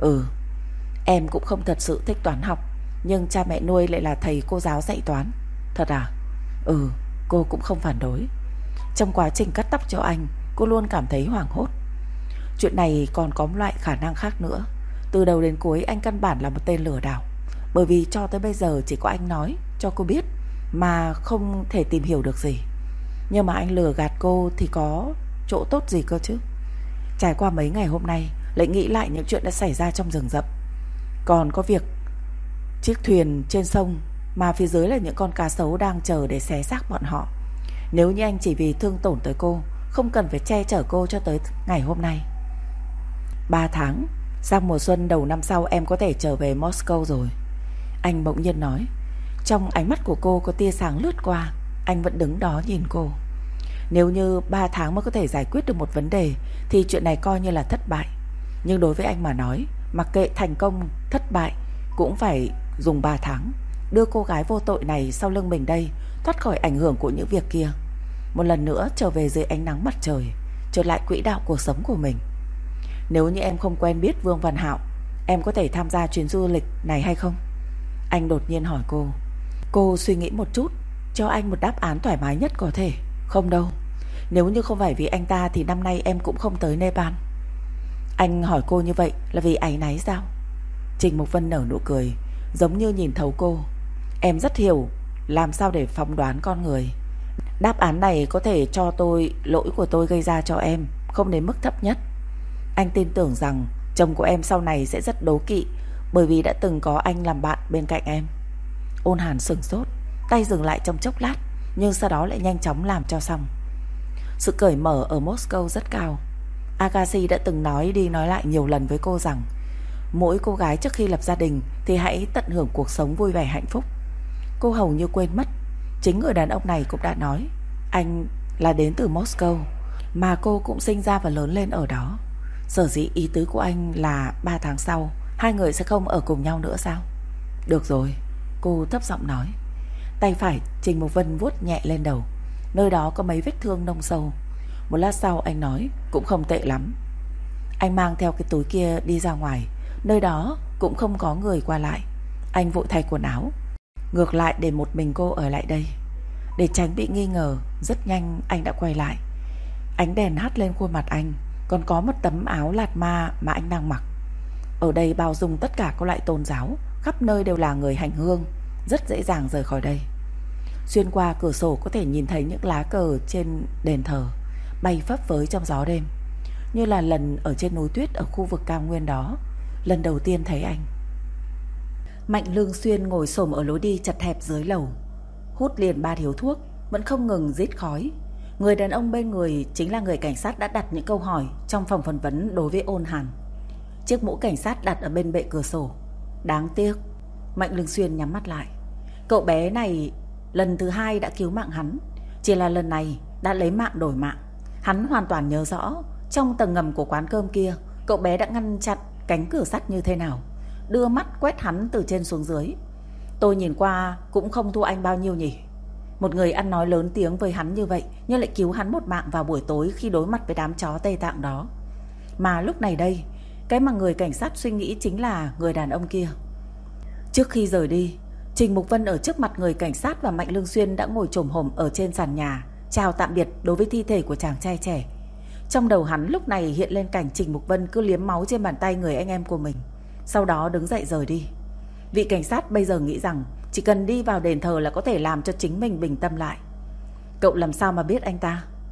Em cũng không thật sự thích toán học, nhưng cha mẹ nuôi lại là thầy cô giáo dạy toán. Thật à? Cô cũng không phản đối. Trong quá trình cắt tóc cho anh, cô luôn cảm thấy hoảng hốt. Chuyện này còn có một loại khả năng khác nữa. Từ đầu đến cuối anh căn bản là một tên lừa đảo, bởi vì cho tới bây giờ chỉ có anh nói cho cô biết mà không thể tìm hiểu được gì. Nhưng mà anh lừa gạt cô thì có chỗ tốt gì cơ chứ? Trải qua mấy ngày hôm nay, lại nghĩ lại những chuyện đã xảy ra trong rừng rậm. Còn có việc chiếc thuyền trên sông mà phía dưới là những con cá sấu đang chờ để xé xác bọn họ. Nếu như anh chỉ vì thương tổn tới cô, không cần phải che chở cô cho tới ngày hôm nay. 3 tháng, sang mùa xuân đầu năm sau em có thể trở về Moscow rồi, anh bỗng nhiên nói. Trong ánh mắt của cô có tia sáng lướt qua. Anh vẫn đứng đó nhìn cô. Nếu như 3 tháng mới có thể giải quyết được một vấn đề thì chuyện này coi như là thất bại. Nhưng đối với anh mà nói, mặc kệ thành công thất bại cũng phải dùng 3 tháng đưa cô gái vô tội này sau lưng mình đây thoát khỏi ảnh hưởng của những việc kia, một lần nữa trở về dưới ánh nắng mặt trời, trở lại quỹ đạo cuộc sống của mình. Nếu như em không quen biết Vương Văn Hạo, em có thể tham gia chuyến du lịch này hay không? Anh đột nhiên hỏi cô. Cô suy nghĩ một chút, cho anh một đáp án thoải mái nhất có thể. Không đâu, nếu như không phải vì anh ta thì năm nay em cũng không tới Nepal. Anh hỏi cô như vậy là vì áy náy sao? Trình Mục Vân nở nụ cười, giống như nhìn thấu cô. Em rất hiểu làm sao để phỏng đoán con người. Đáp án này có thể cho tôi lỗi của tôi gây ra cho em không đến mức thấp nhất. Anh tin tưởng rằng chồng của em sau này sẽ rất đố kỵ, bởi vì đã từng có anh làm bạn bên cạnh em. Ôn Hàn sửng sốt, tay dừng lại trong chốc lát, nhưng sau đó lại nhanh chóng làm cho xong. Sự cởi mở ở Moscow rất cao. Agassi đã từng nói đi nói lại nhiều lần với cô rằng mỗi cô gái trước khi lập gia đình thì hãy tận hưởng cuộc sống vui vẻ hạnh phúc. Cô hầu như quên mất, chính người đàn ông này cũng đã nói anh là đến từ Moscow, mà cô cũng sinh ra và lớn lên ở đó. Sở dĩ ý tứ của anh là 3 tháng sau hai người sẽ không ở cùng nhau nữa sao? Được rồi, cô thấp giọng nói. Tay phải Trình Mục Vân vuốt nhẹ lên đầu, nơi đó có mấy vết thương nông sâu. Một lát sau anh nói, cũng không tệ lắm. Anh mang theo cái túi kia đi ra ngoài, nơi đó cũng không có người qua lại. Anh vội thay quần áo, ngược lại để một mình cô ở lại đây. Để tránh bị nghi ngờ, rất nhanh anh đã quay lại. Ánh đèn hắt lên khuôn mặt anh, còn có một tấm áo lạt ma mà anh đang mặc. Ở đây bao dung tất cả các loại tôn giáo, khắp nơi đều là người hành hương, rất dễ dàng rời khỏi đây. Xuyên qua cửa sổ có thể nhìn thấy những lá cờ trên đền thờ bay phấp phới trong gió đêm, như là lần ở trên núi tuyết ở khu vực cao nguyên đó, lần đầu tiên thấy anh. Mạnh Lương Xuyên ngồi xổm ở lối đi chật hẹp dưới lầu, hút liền 3 điếu thuốc, vẫn không ngừng rít khói. Người đàn ông bên người chính là người cảnh sát đã đặt những câu hỏi trong phòng phỏng vấn đối với Ôn Hàn. Chiếc mũ cảnh sát đặt ở bên bệ cửa sổ. Đáng tiếc. Mạnh Lương Xuyên nhắm mắt lại. Cậu bé này lần thứ 2 đã cứu mạng hắn, chỉ là lần này đã lấy mạng đổi mạng. Hắn hoàn toàn nhớ rõ trong tầng ngầm của quán cơm kia, cậu bé đã ngăn chặn cánh cửa sắt như thế nào, đưa mắt quét hắn từ trên xuống dưới. Tôi nhìn qua cũng không thua anh bao nhiêu nhỉ. Một người ăn nói lớn tiếng với hắn như vậy, nhưng lại cứu hắn một mạng vào buổi tối khi đối mặt với đám chó Tây Tạng đó. Mà lúc này đây, cái mà người cảnh sát suy nghĩ chính là người đàn ông kia. Trước khi rời đi, Trình Mục Vân ở trước mặt người cảnh sát và Mạnh Lương Xuyên đã ngồi chồm hổm ở trên sàn nhà, chào tạm biệt đối với thi thể của chàng trai trẻ. Trong đầu hắn lúc này hiện lên cảnh Trình Mục Vân cứ liếm máu trên bàn tay người anh em của mình, sau đó đứng dậy rời đi. Vị cảnh sát bây giờ nghĩ rằng chỉ cần đi vào đền thờ là có thể làm cho chính mình bình tâm lại. Cậu làm sao mà biết anh ta?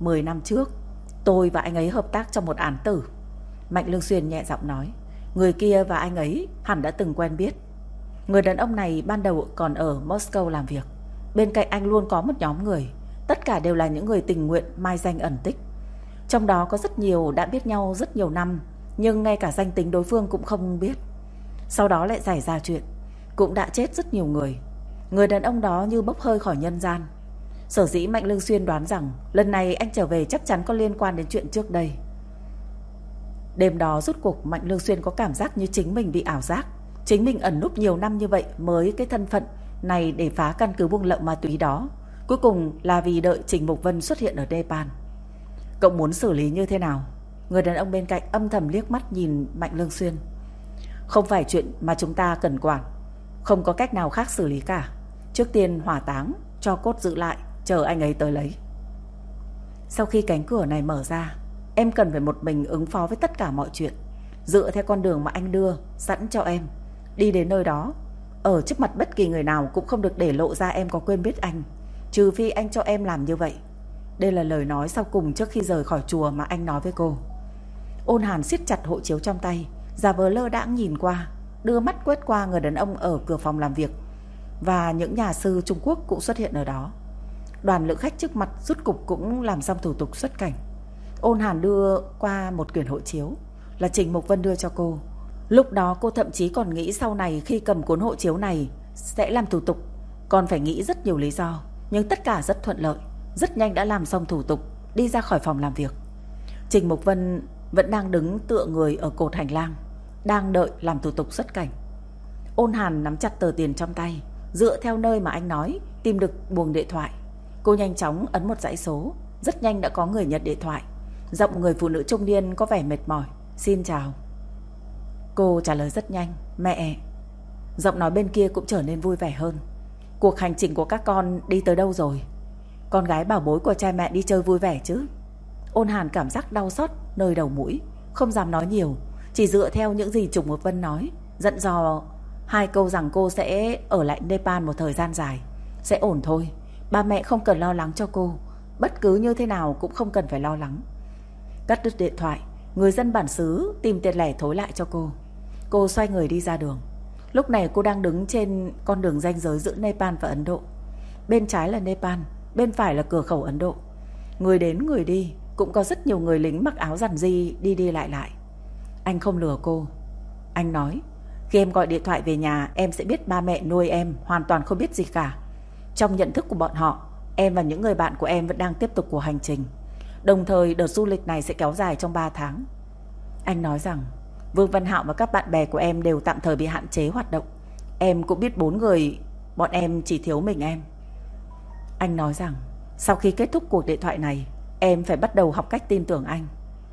10 năm trước, tôi và anh ấy hợp tác trong một án tử. Mạnh Lương Xuyên nhẹ giọng nói. Người kia và anh ấy hẳn đã từng quen biết. Người đàn ông này ban đầu còn ở Moscow làm việc. Bên cạnh anh luôn có một nhóm người. Tất cả đều là những người tình nguyện mai danh ẩn tích. Trong đó có rất nhiều đã biết nhau rất nhiều năm, nhưng ngay cả danh tính đối phương cũng không biết. Sau đó lại xảy ra chuyện, cũng đã chết rất nhiều người. Người đàn ông đó như bốc hơi khỏi nhân gian. Sở dĩ Mạnh Lương Xuyên đoán rằng lần này anh trở về chắc chắn có liên quan đến chuyện trước đây. Đêm đó rốt cuộc Mạnh Lương Xuyên có cảm giác như chính mình bị ảo giác. Chính mình ẩn núp nhiều năm như vậy mới cái thân phận này để phá căn cứ buôn lậu ma túy đó. Cuối cùng là vì đợi Trình Mục Vân xuất hiện ở Nepal. Cậu muốn xử lý như thế nào? Người đàn ông bên cạnh âm thầm liếc mắt nhìn Mạnh Lương Xuyên. Không phải chuyện mà chúng ta cần quản. Không có cách nào khác xử lý cả. Trước tiên hỏa táng, cho cốt giữ lại, chờ anh ấy tới lấy. Sau khi cánh cửa này mở ra, em cần phải một mình ứng phó với tất cả mọi chuyện. Dựa theo con đường mà anh đưa sẵn cho em. Đi đến nơi đó, ở trước mặt bất kỳ người nào cũng không được để lộ ra em có quên biết anh, trừ phi anh cho em làm như vậy. Đây là lời nói sau cùng trước khi rời khỏi chùa mà anh nói với cô. Ôn Hàn siết chặt hộ chiếu trong tay, giả vờ lơ đãng nhìn qua, đưa mắt quét qua người đàn ông ở cửa phòng làm việc. Và những nhà sư Trung Quốc cũng xuất hiện ở đó. Đoàn lượng khách trước mặt rút cục cũng làm xong thủ tục xuất cảnh. Ôn Hàn đưa qua một quyển hộ chiếu, là Trình Mục Vân đưa cho cô. Lúc đó cô thậm chí còn nghĩ sau này khi cầm cuốn hộ chiếu này sẽ làm thủ tục, còn phải nghĩ rất nhiều lý do. Nhưng tất cả rất thuận lợi, rất nhanh đã làm xong thủ tục, đi ra khỏi phòng làm việc. Trình Mục Vân vẫn đang đứng tựa người ở cột hành lang, đang đợi làm thủ tục xuất cảnh. Ôn Hàn nắm chặt tờ tiền trong tay, dựa theo nơi mà anh nói, tìm được buồng điện thoại. Cô nhanh chóng ấn một dãy số, rất nhanh đã có người nhận điện thoại. Giọng người phụ nữ trung niên có vẻ mệt mỏi. Xin chào. Cô trả lời rất nhanh. Mẹ. Giọng nói bên kia cũng trở nên vui vẻ hơn. Cuộc hành trình của các con đi tới đâu rồi? Con gái bảo bối của cha mẹ đi chơi vui vẻ chứ? Ôn Hàn cảm giác đau xót nơi đầu mũi, không dám nói nhiều, chỉ dựa theo những gì Trùng Mục Vân nói, dặn dò 2 câu rằng cô sẽ ở lại Nepal một thời gian dài, sẽ ổn thôi. Ba mẹ không cần lo lắng cho cô, bất cứ như thế nào cũng không cần phải lo lắng. Cắt đứt điện thoại, người dân bản xứ tìm tiền lẻ thối lại cho cô. Cô xoay người đi ra đường. Lúc này cô đang đứng trên con đường ranh giới giữa Nepal và Ấn Độ. Bên trái là Nepal, bên phải là cửa khẩu Ấn Độ. Người đến người đi, cũng có rất nhiều người lính mặc áo rằn ri đi đi lại lại. Anh không lừa cô. Anh nói, khi em gọi điện thoại về nhà, em sẽ biết ba mẹ nuôi em hoàn toàn không biết gì cả. Trong nhận thức của bọn họ, em và những người bạn của em vẫn đang tiếp tục cuộc hành trình. Đồng thời đợt du lịch này sẽ kéo dài trong 3 tháng. Anh nói rằng Vương Văn Hạo và các bạn bè của em đều tạm thời bị hạn chế hoạt động. Em cũng biết 4 người, bọn em chỉ thiếu mình em. Anh nói rằng sau khi kết thúc cuộc điện thoại này, em phải bắt đầu học cách tin tưởng anh.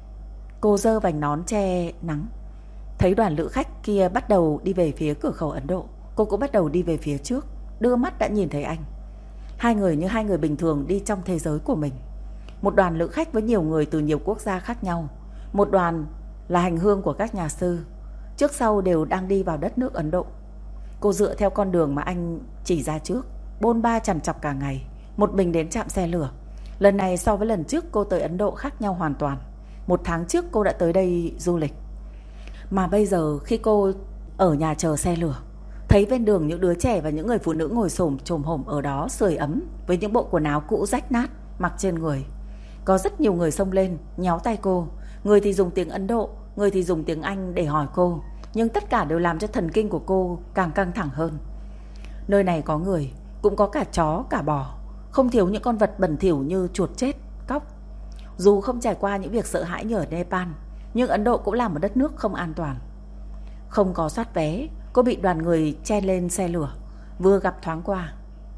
Cô giơ vành nón che nắng. Thấy đoàn lữ khách kia bắt đầu đi về phía cửa khẩu Ấn Độ, cô cũng bắt đầu đi về phía trước, đưa mắt đã nhìn thấy anh. 2 người như 2 người bình thường đi trong thế giới của mình. Một đoàn lữ khách với nhiều người từ nhiều quốc gia khác nhau. Một đoàn là hành hương của các nhà sư, trước sau đều đang đi vào đất nước Ấn Độ. Cô dựa theo con đường mà anh chỉ ra trước, bôn ba trằn trọc cả ngày, một mình đến trạm xe lửa. Lần này so với lần trước cô tới Ấn Độ khác nhau hoàn toàn. 1 tháng trước cô đã tới đây du lịch. Mà bây giờ khi cô ở nhà chờ xe lửa, thấy bên đường những đứa trẻ và những người phụ nữ ngồi xổm chồm hổm ở đó sưởi ấm với những bộ quần áo cũ rách nát mặc trên người. Có rất nhiều người xông lên nhéo tay cô, người thì dùng tiếng Ấn Độ, người thì dùng tiếng Anh để hỏi cô, nhưng tất cả đều làm cho thần kinh của cô càng căng thẳng hơn. Nơi này có người, cũng có cả chó, cả bò, không thiếu những con vật bẩn thỉu như chuột chết, cóc. Dù không trải qua những việc sợ hãi như ở Nepal, nhưng Ấn Độ cũng là một đất nước không an toàn. Không có soát vé, cô bị đoàn người chen lên xe lửa, vừa gặp thoáng qua.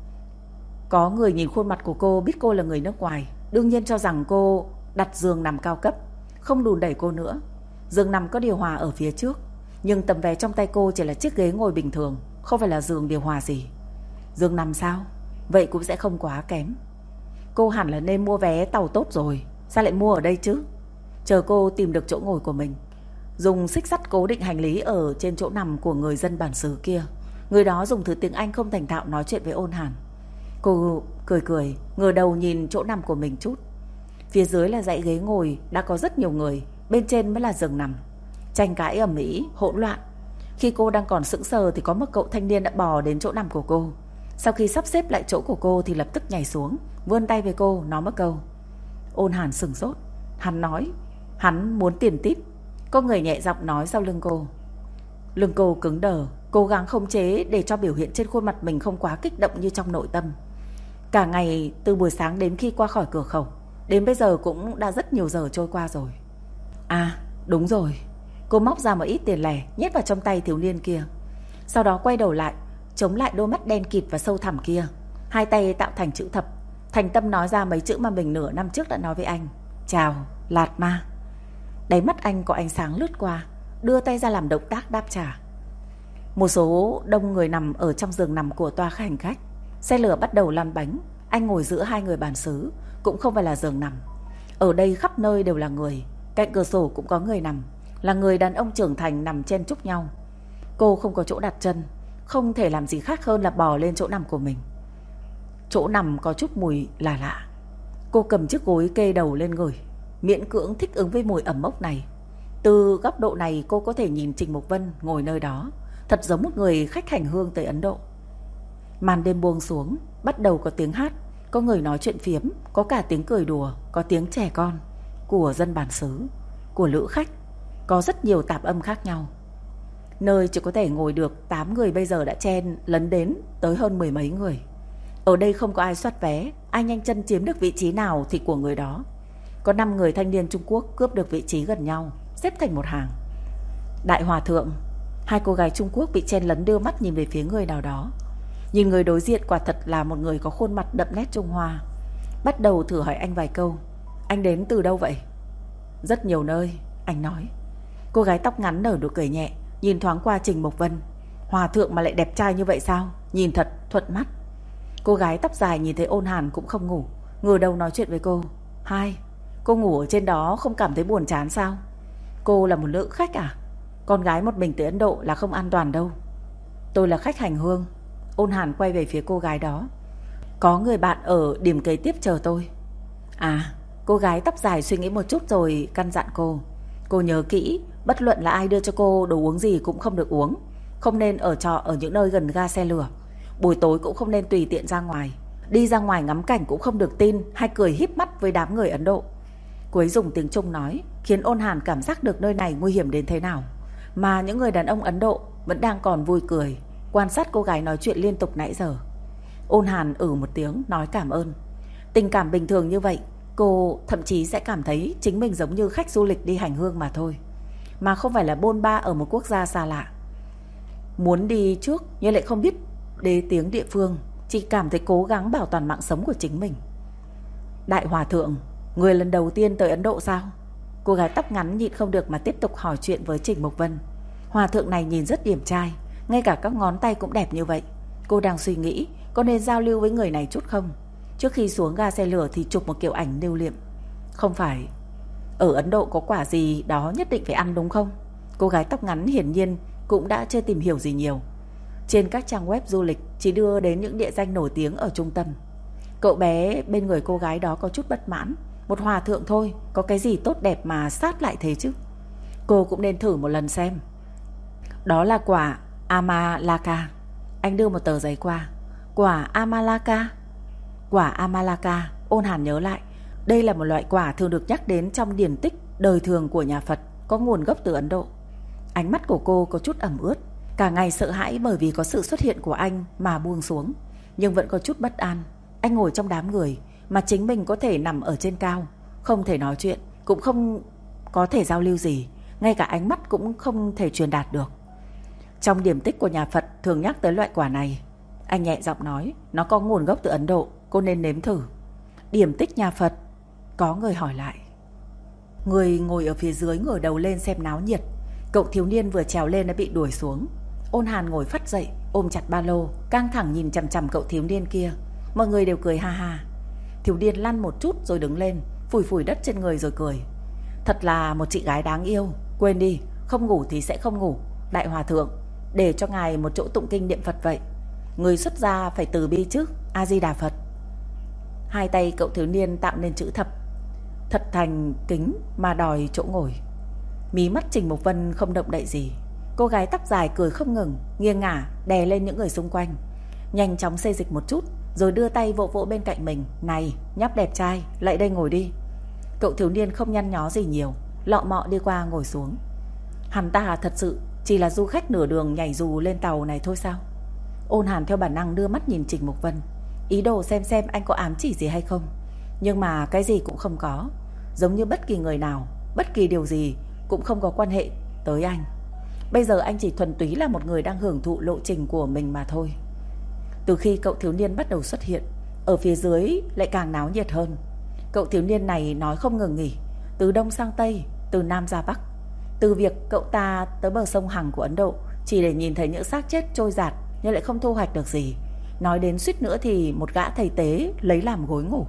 Có người nhìn khuôn mặt của cô biết cô là người nước ngoài, đương nhiên cho rằng cô đặt giường nằm cao cấp, không đùn đẩy cô nữa. Giường nằm có điều hòa ở phía trước, nhưng tấm vé trong tay cô chỉ là chiếc ghế ngồi bình thường, không phải là giường điều hòa gì. Giường nằm sao? Vậy cũng sẽ không quá kém. Cô hẳn là nên mua vé tàu tốt rồi, sao lại mua ở đây chứ? Chờ cô tìm được chỗ ngồi của mình, dùng xích sắt cố định hành lý ở trên chỗ nằm của người dân bản xứ kia. Người đó dùng thứ tiếng Anh không thành thạo nói chuyện với Ôn Hàn. Cô cười cười, ngửa đầu nhìn chỗ nằm của mình chút. Phía dưới là dãy ghế ngồi, đã có rất nhiều người, bên trên mới là giường nằm. Tranh cãi ầm ĩ, hỗn loạn. Khi cô đang còn sững sờ thì có một cậu thanh niên đã bò đến chỗ nằm của cô. Sau khi sắp xếp lại chỗ của cô thì lập tức nhảy xuống, vươn tay với cô, nói một câu. Ôn Hàn sửng sốt. Hắn nói hắn muốn tiền tip. Có người nhẹ giọng nói sau lưng cô. Lưng cô cứng đờ, cố gắng khống chế để cho biểu hiện trên khuôn mặt mình không quá kích động như trong nội tâm. Cả ngày từ buổi sáng đến khi qua khỏi cửa khẩu, đến bây giờ cũng đã rất nhiều giờ trôi qua rồi. À đúng rồi. Cô móc ra một ít tiền lẻ nhét vào trong tay thiếu niên kia. Sau đó quay đầu lại, chống lại đôi mắt đen kịt và sâu thẳm kia. Hai tay tạo thành chữ thập, thành tâm nói ra mấy chữ mà mình nửa năm trước đã nói với anh. Chào, Lạt Ma. Đáy mắt anh có ánh sáng lướt qua, đưa tay ra làm động tác đáp trả. Một số đông người nằm ở trong giường nằm của toa hành khách. Xe lửa bắt đầu lăn bánh. Anh ngồi giữa hai người bàn xứ, cũng không phải là giường nằm. Ở đây khắp nơi đều là người. Cạnh cửa sổ cũng có người nằm, là người đàn ông trưởng thành nằm chen chúc nhau. Cô không có chỗ đặt chân, không thể làm gì khác hơn là bò lên chỗ nằm của mình. Chỗ nằm có chút mùi lạ lạ. Cô cầm chiếc gối kê đầu lên ngửi, miễn cưỡng thích ứng với mùi ẩm mốc này. Từ góc độ này cô có thể nhìn Trình Mục Vân ngồi nơi đó, thật giống một người khách hành hương tới Ấn Độ. Màn đêm buông xuống, bắt đầu có tiếng hát, có người nói chuyện phiếm, có cả tiếng cười đùa, có tiếng trẻ con, của dân bản xứ, của lữ khách, có rất nhiều tạp âm khác nhau. Nơi chỉ có thể ngồi được 8 người bây giờ đã chen lấn đến tới hơn 10 mấy người. Ở đây không có ai soát vé, ai nhanh chân chiếm được vị trí nào thì của người đó. Có 5 người thanh niên Trung Quốc cướp được vị trí gần nhau, xếp thành một hàng. Đại hòa thượng. Hai cô gái Trung Quốc bị chen lấn đưa mắt nhìn về phía người nào đó. Nhìn người đối diện quả thật là một người có khuôn mặt đậm nét Trung Hoa. Bắt đầu thử hỏi anh vài câu. Anh đến từ đâu vậy? Rất nhiều nơi, anh nói. Cô gái tóc ngắn nở nụ cười nhẹ, nhìn thoáng qua Trình Mục Vân. Hòa thượng mà lại đẹp trai như vậy sao? Nhìn thật thuận mắt. Cô gái tóc dài nhìn thấy Ôn Hàn cũng không ngủ, ngửa đầu nói chuyện với cô. Hai, cô ngủ ở trên đó không cảm thấy buồn chán sao? Cô là một lữ khách à? Con gái một mình tới Ấn Độ là không an toàn đâu. Tôi là khách hành hương. Ôn Hàn quay về phía cô gái đó. Có người bạn ở điểm kế tiếp chờ tôi. À, cô gái tóc dài suy nghĩ một chút rồi căn dặn cô. Cô nhớ kỹ, bất luận là ai đưa cho cô đồ uống gì cũng không được uống. Không nên ở trọ ở những nơi gần ga xe lửa. Buổi tối cũng không nên tùy tiện ra ngoài. Đi ra ngoài ngắm cảnh cũng không được tin hay cười híp mắt với đám người Ấn Độ. Cô ấy dùng tiếng Trung nói, khiến Ôn Hàn cảm giác được nơi này nguy hiểm đến thế nào. Mà những người đàn ông Ấn Độ vẫn đang còn vui cười, quan sát cô gái nói chuyện liên tục nãy giờ. Ôn Hàn một tiếng nói cảm ơn. Tình cảm bình thường như vậy, cô thậm chí sẽ cảm thấy chính mình giống như khách du lịch đi hành hương mà thôi, mà không phải là bôn ba ở một quốc gia xa lạ. Muốn đi trước nhưng lại không biết đế tiếng địa phương, chỉ cảm thấy cố gắng bảo toàn mạng sống của chính mình. Đại hòa thượng, người lần đầu tiên tới Ấn Độ sao? Cô gái tóc ngắn nhịn không được mà tiếp tục hỏi chuyện với Trình Mục Vân. Hòa thượng này nhìn rất điển trai, ngay cả các ngón tay cũng đẹp như vậy. Cô đang suy nghĩ có nên giao lưu với người này chút không. Trước khi xuống ga xe lửa thì chụp một kiểu ảnh lưu niệm. Không phải ở Ấn Độ có quả gì đó nhất định phải ăn đúng không? Cô gái tóc ngắn hiển nhiên cũng đã chưa tìm hiểu gì nhiều. Trên các trang web du lịch chỉ đưa đến những địa danh nổi tiếng ở trung tâm. Cậu bé bên người cô gái đó có chút bất mãn. Một hòa thượng thôi, có cái gì tốt đẹp mà sát lại thế chứ? Cô cũng nên thử một lần xem. Đó là quả Amalaka. Anh đưa một tờ giấy qua. Quả Amalaka? Quả Amalaka, Ôn Hàn nhớ lại. Đây là một loại quả thường được nhắc đến trong điển tích đời thường của nhà Phật, có nguồn gốc từ Ấn Độ. Ánh mắt của cô có chút ẩm ướt. Cả ngày sợ hãi bởi vì có sự xuất hiện của anh mà buông xuống, nhưng vẫn có chút bất an. Anh ngồi trong đám người mà chính mình có thể nằm ở trên cao, không thể nói chuyện, cũng không có thể giao lưu gì, ngay cả ánh mắt cũng không thể truyền đạt được. Trong điển tích của nhà Phật thường nhắc tới loại quả này. Anh nhẹ giọng nói, nó có nguồn gốc từ Ấn Độ, cô nên nếm thử. Điển tích nhà Phật? Có người hỏi lại. Người ngồi ở phía dưới ngửa đầu lên xem náo nhiệt. Cậu thiếu niên vừa trèo lên đã bị đuổi xuống. Ôn Hàn ngồi phắt dậy, ôm chặt ba lô, căng thẳng nhìn chằm chằm cậu thiếu niên kia. Mọi người đều cười ha ha. Thiếu niên lăn một chút rồi đứng lên, phủi phủi đất trên người rồi cười. Thật là một chị gái đáng yêu. Quên đi, không ngủ thì sẽ không ngủ. Đại hòa thượng, để cho ngài một chỗ tụng kinh niệm Phật vậy. Người xuất gia phải từ bi chứ. A Di Đà Phật. Hai tay cậu thiếu niên tạo nên chữ thập. thật thành kính mà đòi chỗ ngồi. Mí mắt Trình Mục Vân không động đậy gì. Cô gái tóc dài cười không ngừng, nghiêng ngả đè lên những người xung quanh, nhanh chóng xê dịch một chút, rồi đưa tay vỗ vỗ bên cạnh mình. Này, nhóc đẹp trai, lại đây ngồi đi. Cậu thiếu niên không nhăn nhó gì nhiều, lọ mọ đi qua ngồi xuống. Hắn ta thật sự chỉ là du khách nửa đường nhảy dù lên tàu này thôi sao? Ôn Hàn theo bản năng đưa mắt nhìn Trình Mục Vân, ý đồ xem anh có ám chỉ gì hay không. Nhưng mà cái gì cũng không có, giống như bất kỳ người nào, bất kỳ điều gì cũng không có quan hệ tới anh. Bây giờ anh chỉ thuần túy là một người đang hưởng thụ lộ trình của mình mà thôi. Từ khi cậu thiếu niên bắt đầu xuất hiện, ở phía dưới lại càng náo nhiệt hơn. Cậu thiếu niên này nói không ngừng nghỉ, từ đông sang tây, từ nam ra bắc. Từ việc cậu ta tới bờ sông Hằng của Ấn Độ chỉ để nhìn thấy những xác chết trôi dạt nhưng lại không thu hoạch được gì, nói đến suýt nữa thì một gã thầy tế lấy làm gối ngủ.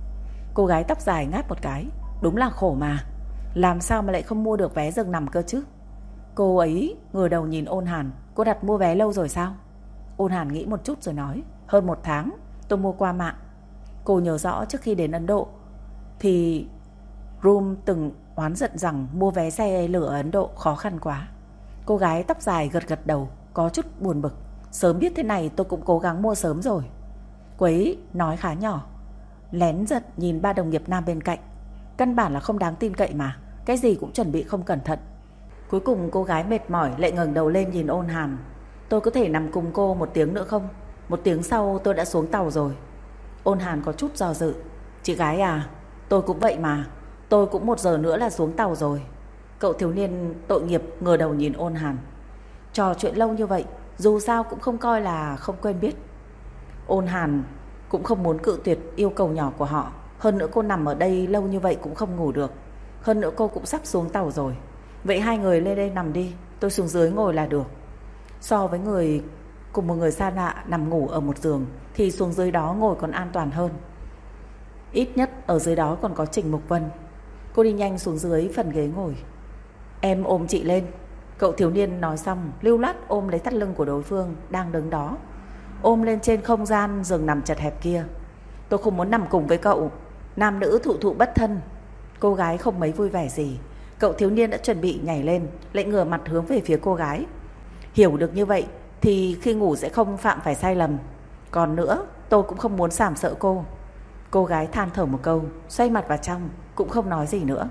Cô gái tóc dài ngáp một cái, đúng là khổ mà, làm sao mà lại không mua được vé giường nằm cơ chứ? Cô ấy ngửa đầu nhìn Ôn Hàn. Cô đặt mua vé lâu rồi sao? Ôn Hàn nghĩ một chút rồi nói, hơn 1 tháng, tôi mua qua mạng. Cô nhớ rõ trước khi đến Ấn Độ thì Room từng oán giận rằng mua vé xe lửa ở Ấn Độ khó khăn quá. Cô gái tóc dài gật gật đầu, có chút buồn bực. Sớm biết thế này tôi cũng cố gắng mua sớm rồi. Cô ấy nói khá nhỏ, lén giận nhìn ba đồng nghiệp nam bên cạnh. Căn bản là không đáng tin cậy mà, cái gì cũng chuẩn bị không cẩn thận. Cuối cùng cô gái mệt mỏi lại ngẩng đầu lên nhìn Ôn Hàn. Tôi có thể nằm cùng cô 1 tiếng nữa không? 1 tiếng sau tôi đã xuống tàu rồi. Ôn Hàn có chút do dự. Chị gái à, tôi cũng vậy mà, tôi cũng 1 giờ nữa là xuống tàu rồi. Cậu thiếu niên tội nghiệp ngửa đầu nhìn Ôn Hàn. Trò chuyện lâu như vậy, dù sao cũng không coi là không quen biết. Ôn Hàn cũng không muốn cự tuyệt yêu cầu nhỏ của họ. Hơn nữa cô nằm ở đây lâu như vậy cũng không ngủ được. Hơn nữa cô cũng sắp xuống tàu rồi. Vậy hai người lên đây nằm đi, tôi xuống dưới ngồi là được. So với người cùng một người xa lạ nằm ngủ ở một giường thì xuống dưới đó ngồi còn an toàn hơn. Ít nhất ở dưới đó còn có Trình Mục Vân. Cô đi nhanh xuống dưới phần ghế ngồi. Em ôm chị lên. Cậu thiếu niên nói xong lưu loát ôm lấy thắt lưng của đối phương đang đứng đó, ôm lên trên không gian giường nằm chật hẹp kia. Tôi không muốn nằm cùng với cậu, nam nữ thụ thụ bất thân. Cô gái không mấy vui vẻ gì. Cậu thiếu niên đã chuẩn bị nhảy lên, lại ngửa mặt hướng về phía cô gái. Hiểu được như vậy thì khi ngủ sẽ không phạm phải sai lầm. Còn nữa, tôi cũng không muốn sàm sợ cô. Cô gái than thở một câu, xoay mặt vào trong, cũng không nói gì nữa.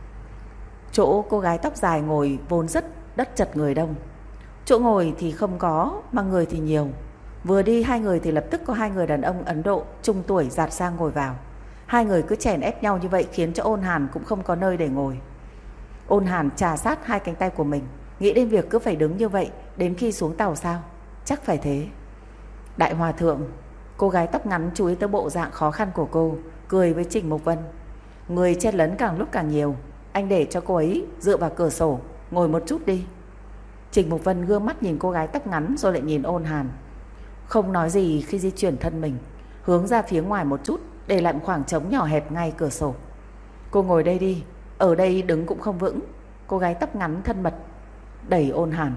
Chỗ cô gái tóc dài ngồi vốn rất đất chật người đông. Chỗ ngồi thì không có, mà người thì nhiều. Vừa đi 2 người thì lập tức có 2 người đàn ông Ấn Độ trung tuổi dạt sang ngồi vào. 2 người cứ chèn ép nhau như vậy khiến cho Ôn Hàn cũng không có nơi để ngồi. Ôn Hàn trà sát 2 cánh tay của mình, nghĩ đến việc cứ phải đứng như vậy đến khi xuống tàu sao? Chắc phải thế. Đại hòa thượng. Cô gái tóc ngắn chú ý tới bộ dạng khó khăn của cô, cười với Trình Mục Vân. Người chen lấn càng lúc càng nhiều, anh để cho cô ấy dựa vào cửa sổ ngồi một chút đi. Trình Mục Vân gương mắt nhìn cô gái tóc ngắn rồi lại nhìn Ôn Hàn, không nói gì khi di chuyển thân mình hướng ra phía ngoài một chút, để lại một khoảng trống nhỏ hẹp ngay cửa sổ. Cô ngồi đây đi, ở đây đứng cũng không vững. Cô gái tóc ngắn thân mật đẩy Ôn Hàn.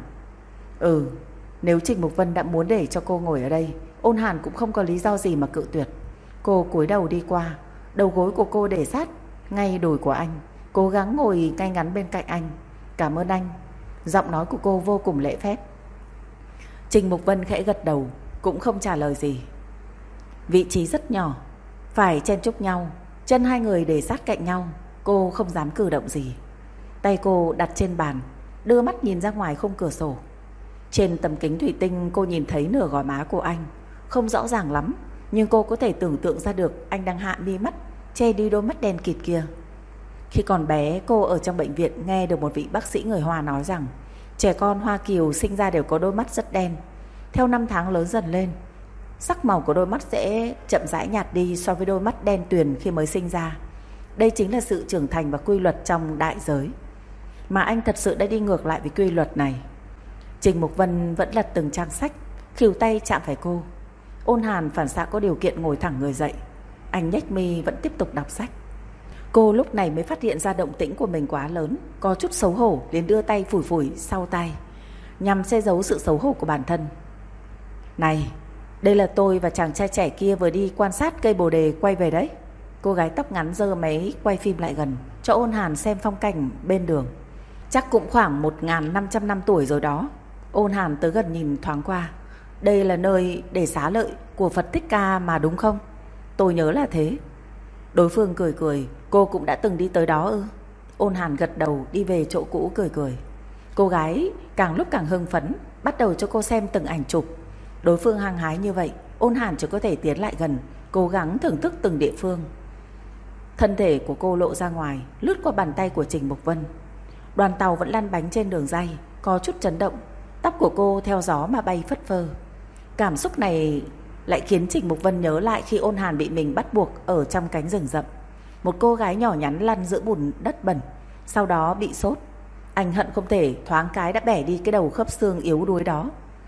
Nếu Trình Mục Vân đã muốn để cho cô ngồi ở đây, Ôn Hàn cũng không có lý do gì mà cự tuyệt. Cô cúi đầu đi qua, đầu gối của cô để sát ngay đùi của anh, cố gắng ngồi ngay ngắn bên cạnh anh. Cảm ơn anh. Giọng nói của cô vô cùng lễ phép. Trình Mục Vân khẽ gật đầu, cũng không trả lời gì. Vị trí rất nhỏ, phải chen chúc nhau, chân 2 người để sát cạnh nhau. Cô không dám cử động gì. Tay cô đặt trên bàn, đưa mắt nhìn ra ngoài khung cửa sổ. Trên tấm kính thủy tinh cô nhìn thấy nửa gò má của anh, không rõ ràng lắm, nhưng cô có thể tưởng tượng ra được anh đang hạ mi mắt, che đi đôi mắt đen kịt kia. Khi còn bé, cô ở trong bệnh viện nghe được một vị bác sĩ người Hoa nói rằng trẻ con Hoa Kiều sinh ra đều có đôi mắt rất đen. Theo năm tháng lớn dần lên, sắc màu của đôi mắt sẽ chậm rãi nhạt đi so với đôi mắt đen tuyền khi mới sinh ra. Đây chính là sự trưởng thành và quy luật trong đại giới. Mà anh thật sự đã đi ngược lại với quy luật này. Trình Mục Vân vẫn lật từng trang sách, khỉu tay chạm phải cô. Ôn Hàn phản xạ có điều kiện ngồi thẳng người dậy. Anh nhếch mi vẫn tiếp tục đọc sách. Cô lúc này mới phát hiện ra động tĩnh của mình quá lớn, có chút xấu hổ, liền đưa tay phủi phủi sau tay, nhằm che giấu sự xấu hổ của bản thân. Này, đây là tôi và chàng trai trẻ kia vừa đi quan sát cây bồ đề quay về đấy. Cô gái tóc ngắn giơ máy quay phim lại gần, cho Ôn Hàn xem phong cảnh bên đường. Chắc cũng khoảng 1.500 năm tuổi rồi đó. Ôn Hàn tới gần nhìn thoáng qua. Đây là nơi để xá lợi của Phật Thích Ca mà đúng không? Tôi nhớ là thế. Đối phương cười cười. Cô cũng đã từng đi tới đó ư? Ôn Hàn gật đầu, đi về chỗ cũ cười cười. Cô gái càng lúc càng hưng phấn, bắt đầu cho cô xem từng ảnh chụp. Đối phương hăng hái như vậy, Ôn Hàn chỉ có thể tiến lại gần, cố gắng thưởng thức từng địa phương. Thân thể của cô lộ ra ngoài, lướt qua bàn tay của Trình Mục Vân. Đoàn tàu vẫn lăn bánh trên đường ray, có chút chấn động. Tóc của cô theo gió mà bay phất phơ. Cảm xúc này lại khiến Trình Mục Vân nhớ lại khi Ôn Hàn bị mình bắt buộc ở trong cánh rừng rậm. Một cô gái nhỏ nhắn lăn giữa bùn đất bẩn, sau đó bị sốt. Anh hận không thể thoáng cái đã bẻ đi cái đầu khớp xương yếu đuối đó.